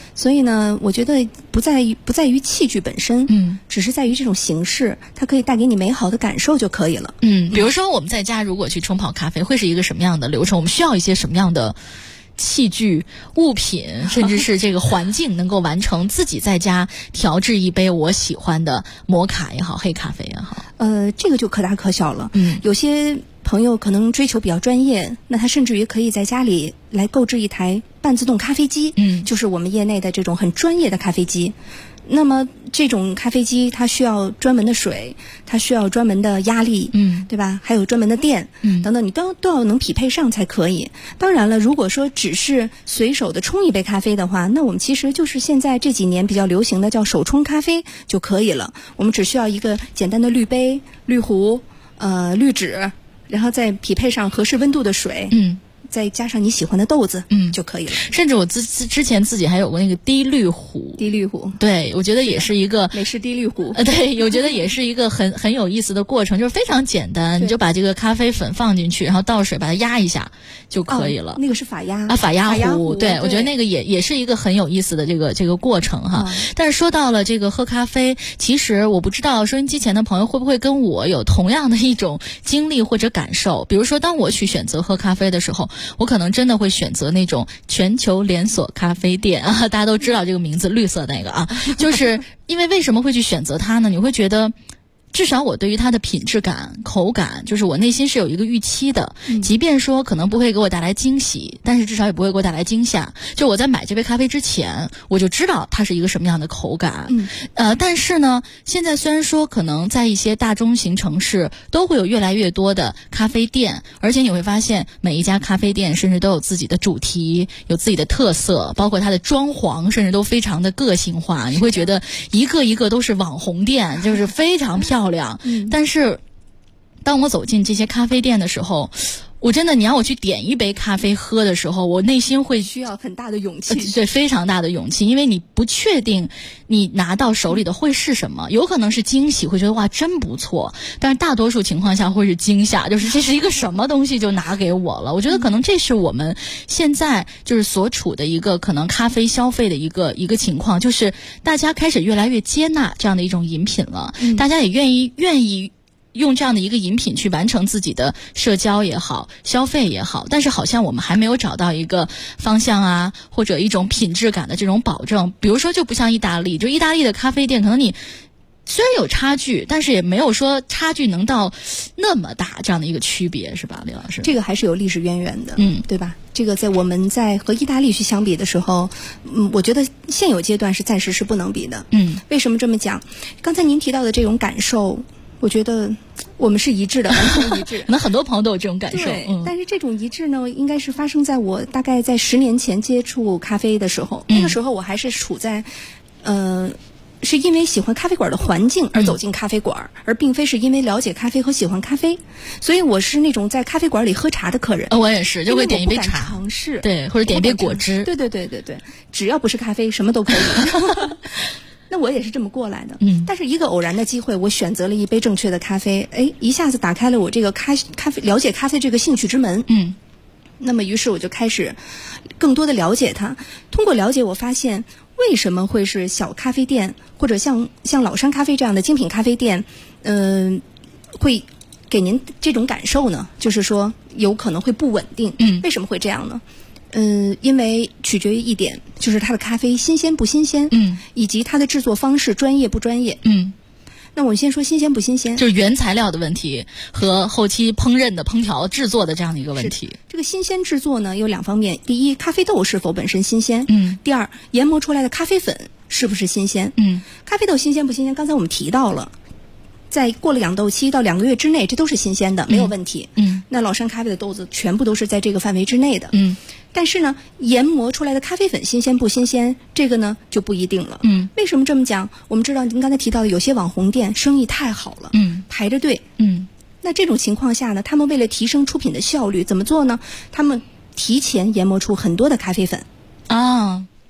所以呢，我觉得不在于器具本身，只是在于这种形式，它可以带给你美好的感受就可以了。 比如说我们在家如果去冲泡咖啡，会是一个什么样的流程？我们需要一些什么样的器具、物品，甚至是这个环境，能够完成自己在家调制一杯我喜欢的摩卡也好，黑咖啡也好。 这个就可大可小了。有些朋友可能追求比较专业，那他甚至于可以在家里来购置一台半自动咖啡机，就是我们业内的这种很专业的咖啡机。那么这种咖啡机它需要专门的水，它需要专门的压力，对吧？还有专门的电，等等，你都要能匹配上才可以。当然了，如果说只是随手的冲一杯咖啡的话，那我们其实就是现在这几年比较流行的叫手冲咖啡就可以了。我们只需要一个简单的滤杯、滤壶、滤纸，然后再匹配上合适温度的水，再加上你喜欢的豆子，就可以了。 甚至我之前自己还有过那个滴滤壶，对，我觉得也是一个美式滴滤壶， 对，我觉得也是一个很有意思的过程，就是非常简单，你就把这个咖啡粉放进去，然后倒水把它压一下就可以了。 那个是法压法压壶，对，我觉得那个也是一个很有意思的这个过程哈。但是说到了这个喝咖啡，其实我不知道收音机前的朋友会不会跟我有同样的一种经历或者感受。比如说，当我去选择喝咖啡的时候，我可能真的会选择那种全球连锁咖啡店啊，大家都知道这个名字，绿色那个啊，就是因为为什么会去选择它呢？你会觉得至少我对于它的品质感、口感，就是我内心是有一个预期的，即便说可能不会给我带来惊喜，但是至少也不会给我带来惊吓。就我在买这杯咖啡之前，我就知道它是一个什么样的口感。但是呢，现在虽然说可能在一些大中型城市都会有越来越多的咖啡店，而且你会发现每一家咖啡店甚至都有自己的主题，有自己的特色，包括它的装潢甚至都非常的个性化，你会觉得一个一个都是网红店，就是非常漂亮。但是当我走进这些咖啡店的时候，我真的你让我去点一杯咖啡喝的时候，我内心会需要很大的勇气， 对，非常大的勇气，因为你不确定你拿到手里的会是什么，有可能是惊喜，会觉得哇真不错，但是大多数情况下会是惊吓，就是这是一个什么东西就拿给我了。我觉得可能这是我们现在就是所处的一个可能咖啡消费的一个情况，就是大家开始越来越接纳这样的一种饮品了，大家也愿意用这样的一个饮品去完成自己的社交也好，消费也好，但是好像我们还没有找到一个方向啊，或者一种品质感的这种保证。比如说就不像意大利，就意大利的咖啡店可能你虽然有差距，但是也没有说差距能到那么大这样的一个区别，是吧，李老师？ 这个还是有历史渊源的，对吧？这个在我们在和意大利去相比的时候，我觉得现有阶段是暂时是不能比的。为什么这么讲？刚才您提到的这种感受，我觉得我们是一致的，完全一致。 可能很多朋友都有这种感受。 对，但是这种一致呢，应该是发生在我大概在10年前接触咖啡的时候。那个时候我还是处在，是因为喜欢咖啡馆的环境而走进咖啡馆，而并非是因为了解咖啡和喜欢咖啡。所以我是那种在咖啡馆里喝茶的客人。 我也是，就会点一杯茶， 因为我不敢尝试， 对，或者点一杯果汁。 对，只要不是咖啡，什么都可以。那我也是这么过来的，但是一个偶然的机会，我选择了一杯正确的咖啡，一下子打开了我这个咖啡了解咖啡这个兴趣之门。那么于是我就开始更多的了解它。通过了解，我发现为什么会是小咖啡店或者像老山咖啡这样的精品咖啡店，会给您这种感受呢？就是说有可能会不稳定。为什么会这样呢？因为取决于一点，就是它的咖啡新鲜不新鲜，以及它的制作方式专业不专业。那我先说新鲜不新鲜， 就是原材料的问题和后期烹饪的烹调制作的这样的一个问题。 这个新鲜制作呢有2方面，第一，咖啡豆是否本身新鲜，第二，研磨出来的咖啡粉是不是新鲜。咖啡豆新鲜不新鲜，刚才我们提到了，在过了养豆期到2个月之内，这都是新鲜的，没有问题。那老山咖啡的豆子全部都是在这个范围之内的。但是呢，研磨出来的咖啡粉新鲜不新鲜，这个呢就不一定了。为什么这么讲？我们知道您刚才提到的有些网红店生意太好了，排着队。那这种情况下呢，他们为了提升出品的效率，怎么做呢？他们提前研磨出很多的咖啡粉。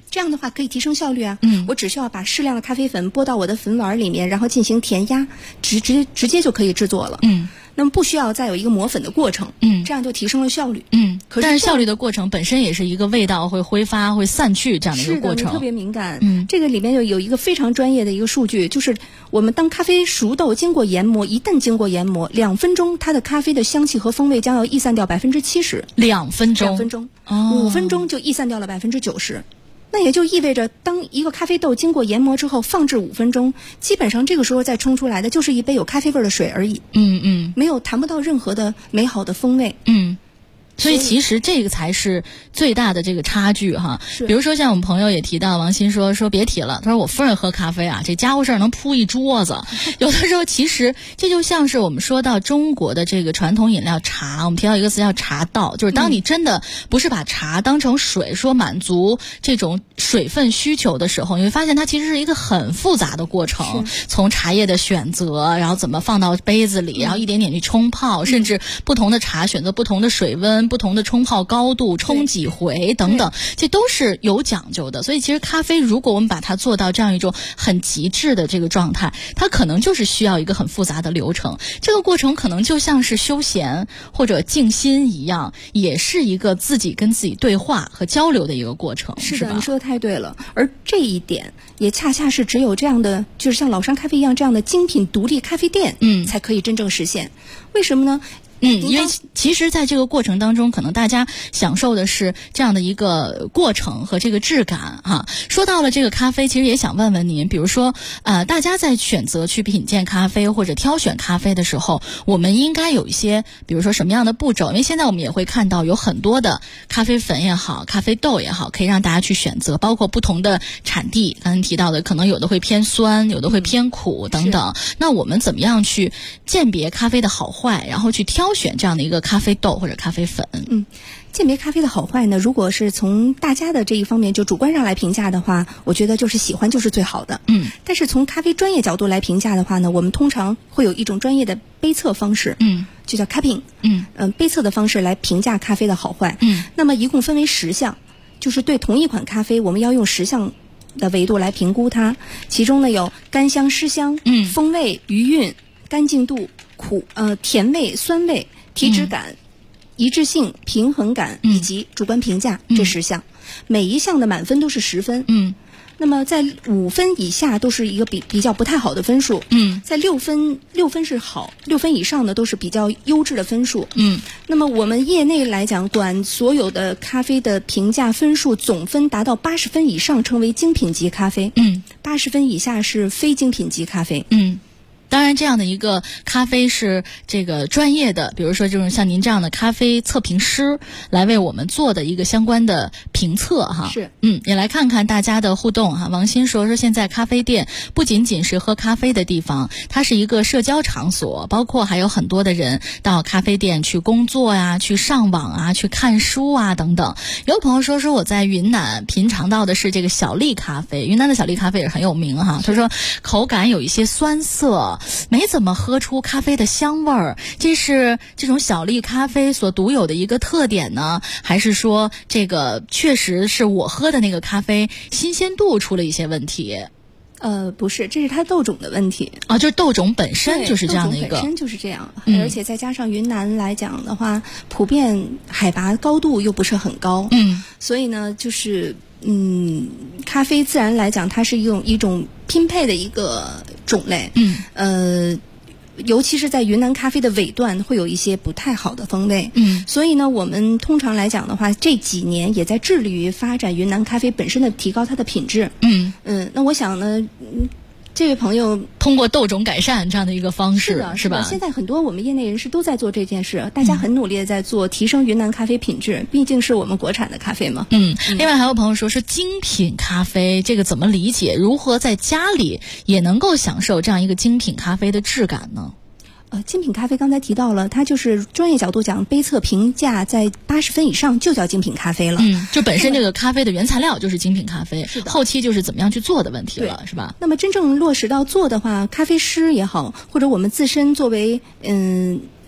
这样的话可以提升效率啊。我只需要把适量的咖啡粉拨到我的粉碗里面，然后进行填压，直接就可以制作了。那么不需要再有一个磨粉的过程。这样就提升了效率。 但是效率的过程本身也是一个味道会挥发、会散去这样的一个过程。 是的，你特别敏感。这个里面有一个非常专业的一个数据，就是我们当咖啡熟豆经过研磨，一旦经过研磨，2分钟，它的咖啡的香气和风味将要逸散掉70%。 2分钟。2 分钟。5分钟就逸散掉了90%。那也就意味着，当一个咖啡豆经过研磨之后，放置5分钟，基本上这个时候再冲出来的就是一杯有咖啡味的水而已。谈不到任何的美好的风味。 所以其实这个才是最大的这个差距哈。比如说像我们朋友也提到，王鑫说别提了，他说我夫人喝咖啡啊，这家伙事儿能铺一桌子。有的时候其实这就像是我们说到中国的这个传统饮料茶，我们提到一个词叫茶道，就是当你真的不是把茶当成水，说满足这种水分需求的时候，你会发现它其实是一个很复杂的过程，从茶叶的选择，然后怎么放到杯子里，然后一点点去冲泡，甚至不同的茶选择不同的水温，不同的冲泡高度，冲几回等等，这都是有讲究的。所以其实咖啡如果我们把它做到这样一种很极致的这个状态，它可能就是需要一个很复杂的流程。这个过程可能就像是休闲或者静心一样，也是一个自己跟自己对话和交流的一个过程。 是的，你说的太对了。而这一点也恰恰是只有这样的，就是像老山咖啡一样这样的精品独立咖啡店，才可以真正实现。为什么呢？ 因为其实在这个过程当中，可能大家享受的是这样的一个过程和这个质感哈。说到了这个咖啡，其实也想问问您，比如说大家在选择去品鉴咖啡或者挑选咖啡的时候，我们应该有一些比如说什么样的步骤？因为现在我们也会看到有很多的咖啡粉也好，咖啡豆也好，可以让大家去选择，包括不同的产地，刚才提到的可能有的会偏酸，有的会偏苦等等。那我们怎么样去鉴别咖啡的好坏，然后去挑选这样的一个咖啡豆或者咖啡粉？ 鉴别咖啡的好坏呢，如果是从大家的这一方面就主观上来评价的话，我觉得就是喜欢就是最好的。但是从咖啡专业角度来评价的话呢，我们通常会有一种专业的杯测方式，就叫 cupping，杯测的方式来评价咖啡的好坏。那么一共分为10项，就是对同一款咖啡，我们要用10项的维度来评估它。其中呢有干香、湿香、风味、余韵、干净度、甜味、酸味、体脂感、一致性、平衡感以及主观评价，这10项，每一项的满分都是10分。那么在5分以下都是一个比较不太好的分数。在6分是好，6分以上的都是比较优质的分数。那么我们业内来讲，管所有的咖啡的评价分数总分达到80分以上称为精品级咖啡，80分以下是非精品级咖啡。 当然这样的一个咖啡是这个专业的，比如说就是像您这样的咖啡测评师来为我们做的一个相关的评测哈。 是。 也来看看大家的互动哈。王鑫说现在咖啡店不仅仅是喝咖啡的地方，它是一个社交场所，包括还有很多的人到咖啡店去工作呀，去上网啊，去看书啊等等。有朋友说我在云南品尝到的是这个小粒咖啡，云南的小粒咖啡也很有名哈。他说口感有一些酸涩，没怎么喝出咖啡的香味儿，这是这种小粒咖啡所独有的一个特点呢，还是说这个确实是我喝的那个咖啡新鲜度出了一些问题？ 不是，这是它豆种的问题啊，就是豆种本身就是这样的一个， 本身就是这样，而且再加上云南来讲的话，普遍海拔高度又不是很高，所以呢，就是咖啡自然来讲，它是用一种拼配的一个种类，尤其是在云南咖啡的尾段会有一些不太好的风味，所以呢，我们通常来讲的话，这几年也在致力于发展云南咖啡本身的提高它的品质，那我想呢，这位朋友通过豆种改善这样的一个方式，是吧？ 现在很多我们业内人士都在做这件事，大家很努力的在做提升云南咖啡品质，毕竟是我们国产的咖啡嘛。 另外还有朋友说精品咖啡，这个怎么理解？如何在家里也能够享受这样一个精品咖啡的质感呢？ 精品咖啡刚才提到了，它就是专业角度讲，杯测评价在80分以上就叫精品咖啡了。 就本身这个咖啡的原材料就是精品咖啡，后期就是怎么样去做的问题了，是吧？ 那么真正落实到做的话，咖啡师也好，或者我们自身作为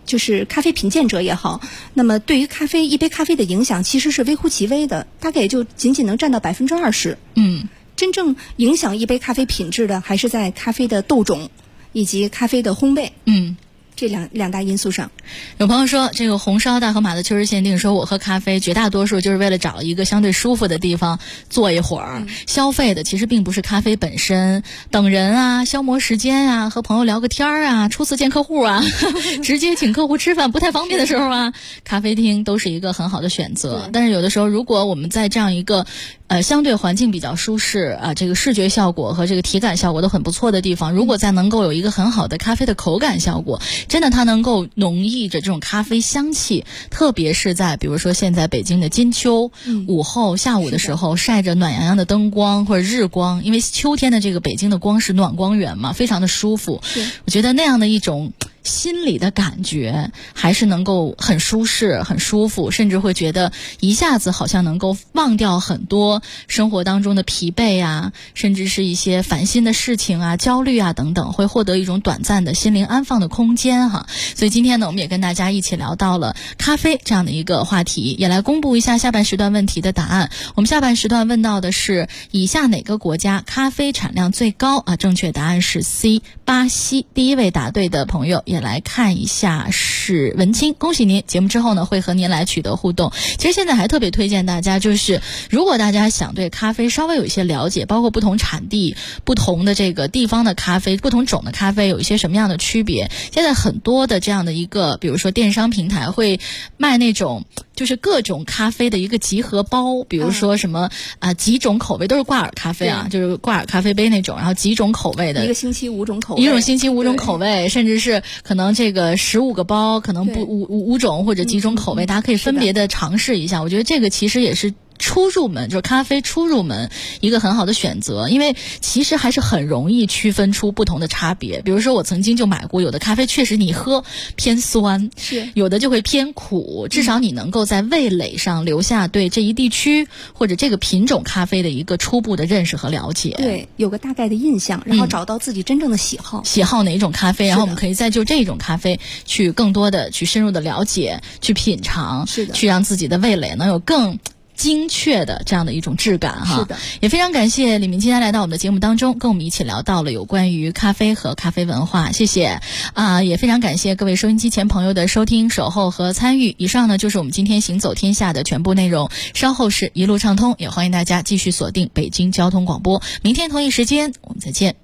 就是咖啡品鉴者也好，那么对于一杯咖啡的影响其实是微乎其微的，大概也就仅仅能占到20%。真正影响一杯咖啡品质的还是在咖啡的豆种以及咖啡的烘焙。这两大因素上。 有朋友说，这个红烧大河马的秋日限定说，我喝咖啡绝大多数就是为了找一个相对舒服的地方坐一会儿，消费的其实并不是咖啡本身，等人啊，消磨时间啊，和朋友聊个天啊，初次见客户啊直接请客户吃饭不太方便的时候啊，咖啡厅都是一个很好的选择。但是有的时候如果我们在这样一个相对环境比较舒适啊，这个视觉效果和这个体感效果都很不错的地方，如果再能够有一个很好的咖啡的口感效果，真的它能够浓溢着这种咖啡香气，特别是在比如说现在北京的金秋，午后下午的时候晒着暖洋洋的灯光或者日光，因为秋天的这个北京的光是暖光源嘛，非常的舒服。我觉得那样的一种心理的感觉还是能够很舒适很舒服，甚至会觉得一下子好像能够忘掉很多生活当中的疲惫啊，甚至是一些烦心的事情啊，焦虑啊等等，会获得一种短暂的心灵安放的空间哈。所以今天呢，我们也跟大家一起聊到了咖啡这样的一个话题，也来公布一下下半时段问题的答案。我们下半时段问到的是以下哪个国家咖啡产量最高啊？正确答案是 C 巴西。第一位答对的朋友也来看一下是文清，恭喜您，节目之后呢会和您来取得互动。其实现在还特别推荐大家，就是如果大家想对咖啡稍微有一些了解，包括不同产地不同的这个地方的咖啡，不同种的咖啡有一些什么样的区别，现在很多的这样的一个比如说电商平台会卖那种就是各种咖啡的一个集合包，比如说什么几种口味，都是挂耳咖啡啊，就是挂耳咖啡杯那种，然后几种口味的， 一个星期5种口味， 一种星期5种口味，甚至是可能这个15个包，可能五种或者几种口味，大家可以分别的尝试一下。我觉得这个其实也是初入门，就是咖啡初入门一个很好的选择，因为其实还是很容易区分出不同的差别。比如说我曾经就买过，有的咖啡确实你喝偏酸，是有的就会偏苦，至少你能够在味蕾上留下对这一地区或者这个品种咖啡的一个初步的认识和了解， 对，有个大概的印象，然后找到自己真正的喜好， 喜好哪一种咖啡，然后我们可以再就这种咖啡去更多的去深入的了解，去品尝，是的，去让自己的味蕾能有更精确的这样的一种质感哈。 是的， 也非常感谢李明今天来到我们的节目当中，跟我们一起聊到了有关于咖啡和咖啡文化，谢谢也非常感谢各位收音机前朋友的收听、守候和参与。以上呢就是我们今天行走天下的全部内容，稍后是一路畅通，也欢迎大家继续锁定北京交通广播，明天同一时间我们再见。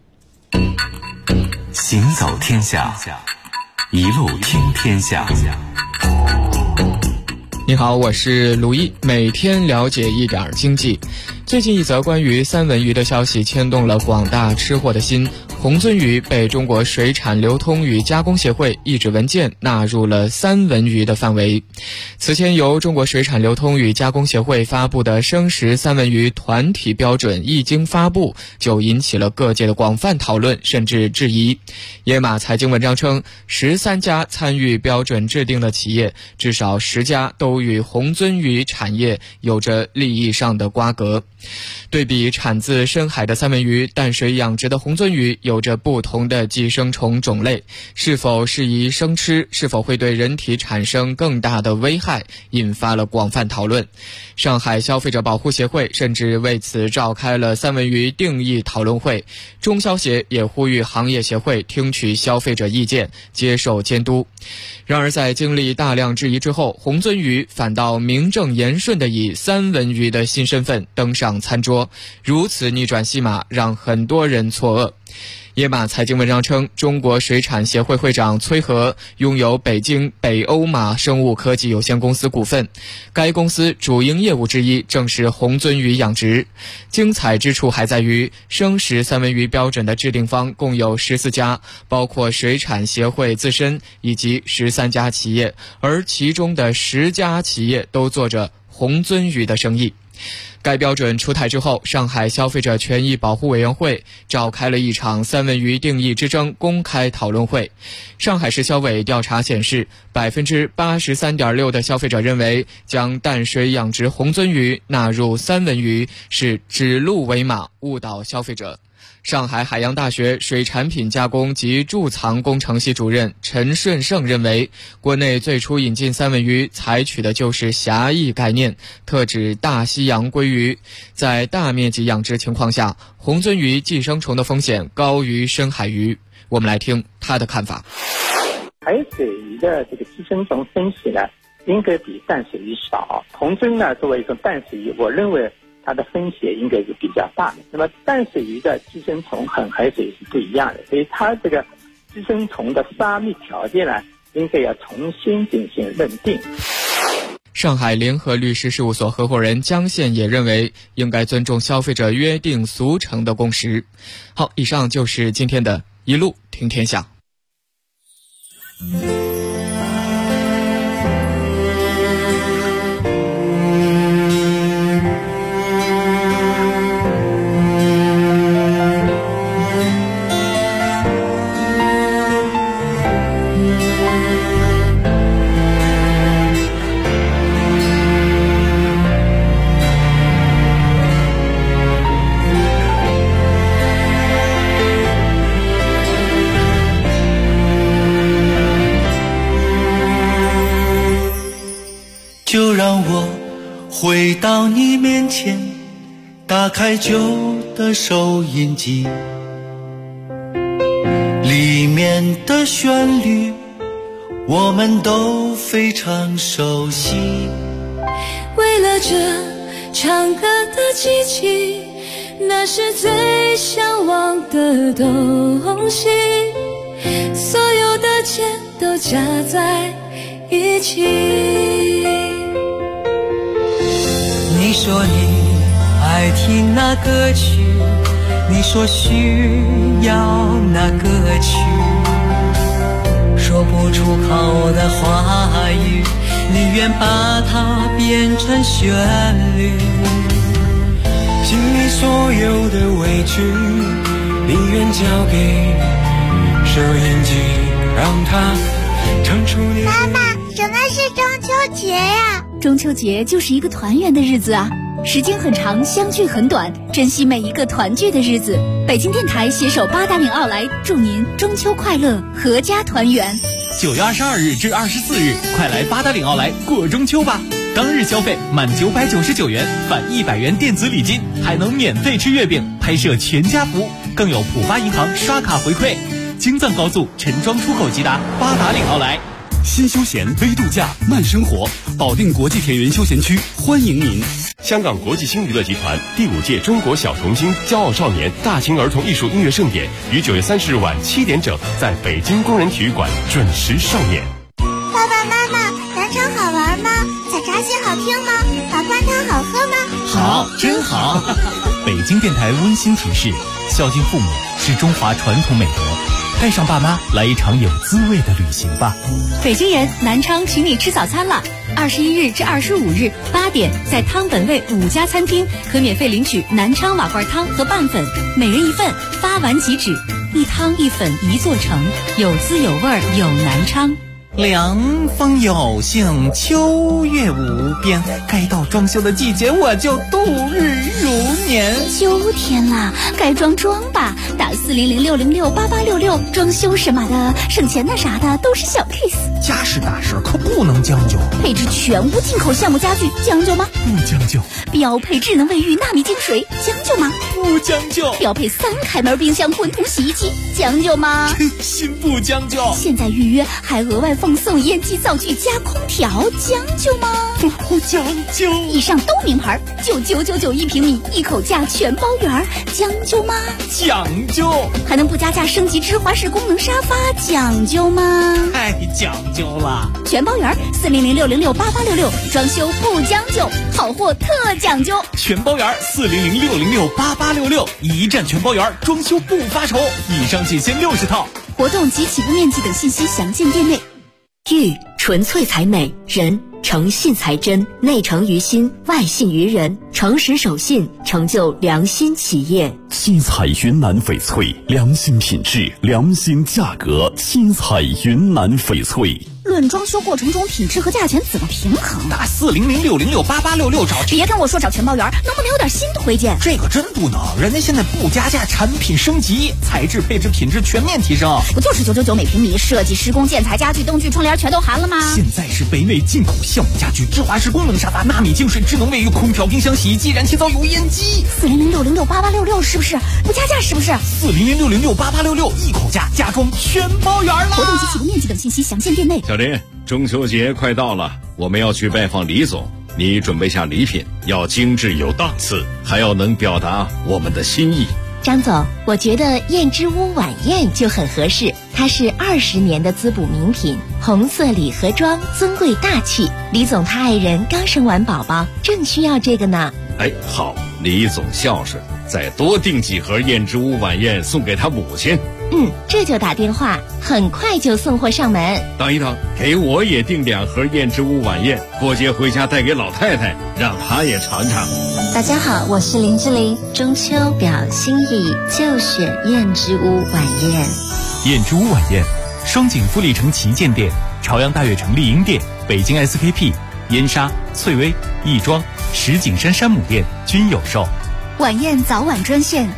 行走天下，一路听天下。 你好，我是卢一，每天了解一点经济。最近一则关于三文鱼的消息牵动了广大吃货的心。红鳟鱼被中国水产流通与加工协会一纸文件纳入了三文鱼的范围。此前由中国水产流通与加工协会发布的生食三文鱼团体标准一经发布，就引起了各界的广泛讨论甚至质疑。野马财经文章称，13家参与标准制定的企业，至少10家都与红鳟鱼产业有着利益上的瓜葛。对比产自深海的三文鱼，淡水养殖的红鳟鱼有着不同的寄生虫种类，是否适宜生吃，是否会对人体产生更大的危害，引发了广泛讨论。上海消费者保护协会甚至为此召开了三文鱼定义讨论会，中消协也呼吁行业协会听取消费者意见，接受监督。然而在经历大量质疑之后，红鳟鱼反倒名正言顺地以三文鱼的新身份登上餐桌，如此逆转戏码让很多人错愕。野马财经文章称，中国水产协会会长崔和拥有北京北欧马生物科技有限公司股份，该公司主营业务之一正是红鳟鱼养殖。精彩之处还在于，生食三文鱼标准的制定方共有14家，包括水产协会自身以及13家企业，而其中的10家企业都做着红鳟鱼的生意。该标准出台之后，上海消费者权益保护委员会召开了一场三文鱼定义之争公开讨论会。上海市消委调查显示，83.6%的消费者认为将淡水养殖红鳟鱼纳入三文鱼是指鹿为马，误导消费者。 上海海洋大学水产品加工及贮藏工程系主任陈顺胜认为，国内最初引进三文鱼采取的就是狭义概念，特指大西洋鲑鱼。在大面积养殖情况下，虹鳟鱼寄生虫的风险高于深海鱼。我们来听他的看法。 海水鱼的这个寄生虫分析呢，应该比淡水鱼少。虹鳟呢，作为一种淡水鱼，我认为它的风险应该是比较大的。那么淡水鱼的寄生虫和海水是不一样的，所以它这个寄生虫的杀灭条件呢，应该要重新进行认定。 上海联合律师事务所合伙人江宪也认为，应该尊重消费者约定俗成的共识。好，以上就是今天的一路听天下。 就让我回到你面前，打开旧的收音机，里面的旋律我们都非常熟悉。 为了这唱歌的机器，那是最向往的东西，所有的钱都加在一起。 你说你爱听那歌曲，你说需要那歌曲，说不出口的话语，你愿把它变成旋律。心里所有的委屈，你愿交给收音机，让它唱出你。 妈妈，什么是中秋节呀？ 中秋节就是一个团圆的日子啊，时间很长，相聚很短，珍惜每一个团聚的日子。北京电台携手八达岭奥莱，祝您中秋快乐，阖家团圆。 9月22日至24日，快来八达岭奥莱过中秋吧！当日消费满999元返100元电子礼金，还能免费吃月饼，拍摄全家福，更有浦发银行刷卡回馈。京藏高速陈庄出口即达八达岭奥莱。 新休闲微度假慢生活，保定国际田园休闲区欢迎您。 香港国际星娱乐集团第5届中国小童星骄傲少年大型儿童艺术音乐盛典于9月30日晚7点整在北京工人体育馆准时上演。 爸爸妈妈，南昌好玩吗？采茶戏好听吗？把灌汤好喝吗？ 好，真好。北京电台温馨提示：孝敬父母是中华传统美德。带上爸妈来一场有滋味的旅行吧。 北京人，南昌请你吃早餐了。21日至25日8点，在汤本味5家餐厅可免费领取南昌瓦罐汤和拌粉，每人1份，发完即止。一汤一粉一座城，有滋有味有南昌。 凉风有幸，秋月无边，该到装修的季节，我就度日如年。 秋天啦，该装吧，打400-606-8866，装修什么的，省钱的啥的都是小 case。 家事大事可不能将就， 配置全屋进口橡木家具，将就吗？ 不将就。 标配智能卫浴纳米净水，将就吗？ 不将就。 标配3开门冰箱混同洗衣机，将就吗？ 心不将就。 现在预约还额外奉送烟机灶具加空调，将就吗？ 不将就。 以上都名牌，99991平米，一口价全包圆，将就吗？ 讲究。 还能不加价升级芝华士功能沙发，讲究吗？ 太讲究了。 全包圆，400-606-8866，装修不将就，好货特讲究。 全包圆，400-606-8866，一站全包圆，装修不发愁。以上仅限60套。 活动及起步面积等信息详见店内。 玉纯粹才美，人诚信才真，内诚于心，外信于人，诚实守信，成就良心企业。 七彩云南翡翠，良心品质，良心价格，七彩云南翡翠。 论装修过程中品质和价钱怎么平衡？ 打400-606-8866找。 别跟我说找全包员，能不能有点新推荐？ 这个真不能，人家现在不加价，产品升级，材质、配置、品质全面提升。 不就是999每平米，设计、施工、建材、家具、灯具、窗帘全都含了吗？ 现在是北美进口项目家具，智华式功能沙发，纳米净水、智能卫浴、空调、冰箱、洗衣机、燃气灶、油烟机。 400-606-8866是不是？不加价是不是 ？400-606-8866一口价，家装全包圆了。 活动及起步面积等信息详见店内。 小林，中秋节快到了，我们要去拜访李总，你准备下礼品，要精致有档次，还要能表达我们的心意。 张总，我觉得燕之屋晚宴就很合适，它是20年的滋补名品，红色礼盒装，尊贵大气。李总他爱人刚生完宝宝，正需要这个呢。 哎，好，李总孝顺，再多订几盒燕之屋晚宴送给他母亲。 这就打电话，很快就送货上门。 等一等，给我也订2盒燕之屋晚宴，过节回家带给老太太，让她也尝尝。 大家好，我是林志玲，中秋表心意就选燕之屋晚宴。 燕之屋晚宴，双井富力城旗舰店、朝阳大悦城丽婴店、北京 SKP、燕莎、翠微、亦庄、石景山山姆店均有售。 晚宴早晚专线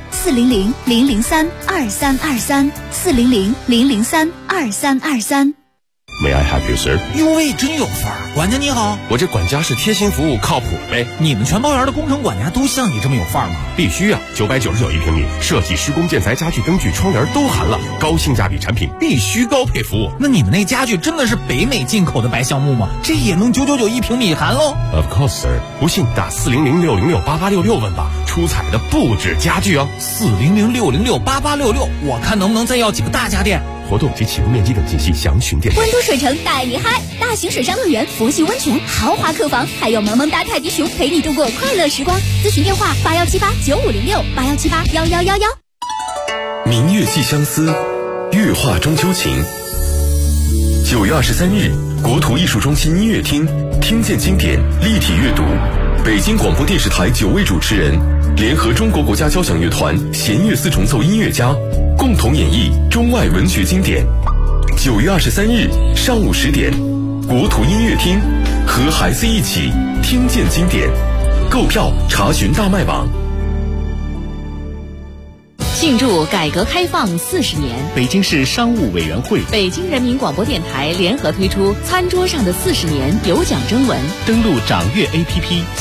400-003-2323，400-003-2323。 May I help you, sir？ 哟喂，真有范儿！管家你好， 我这管家是贴心服务，靠谱呗。 你们全包园的工程管家都像你这么有范儿吗？ 必须啊！999一平米，设计、施工、建材、家具、灯具、窗帘都含了，高性价比产品必须高配服务。 那你们那家具真的是北美进口的白橡木吗？这也能999一平米含喽 ？Of course, sir。不信打400-606-8866问吧，出彩的不止家具哦。 400-606-8866，我看能不能再要几个大家电。 活动及起步面积等信息详询电。 温都水城带你嗨，大型水上乐园、佛系温泉、豪华客房，还有萌萌哒泰迪熊陪你度过快乐时光。咨询电话81789506，81781111。 明月寄相思，月画中秋情。9月23日，国土艺术中心音乐厅，听见经典，立体阅读。北京广播电视台9位主持人联合中国国家交响乐团弦乐4重奏音乐家，共同演绎中外文学经典。9月23日上午10点，国土音乐厅，和孩子一起听见经典。购票查询大麦网。 庆祝改革开放40年， 北京市商务委员会、 北京人民广播电台联合推出《餐桌上的40年》有奖征文， 登录掌阅 APP。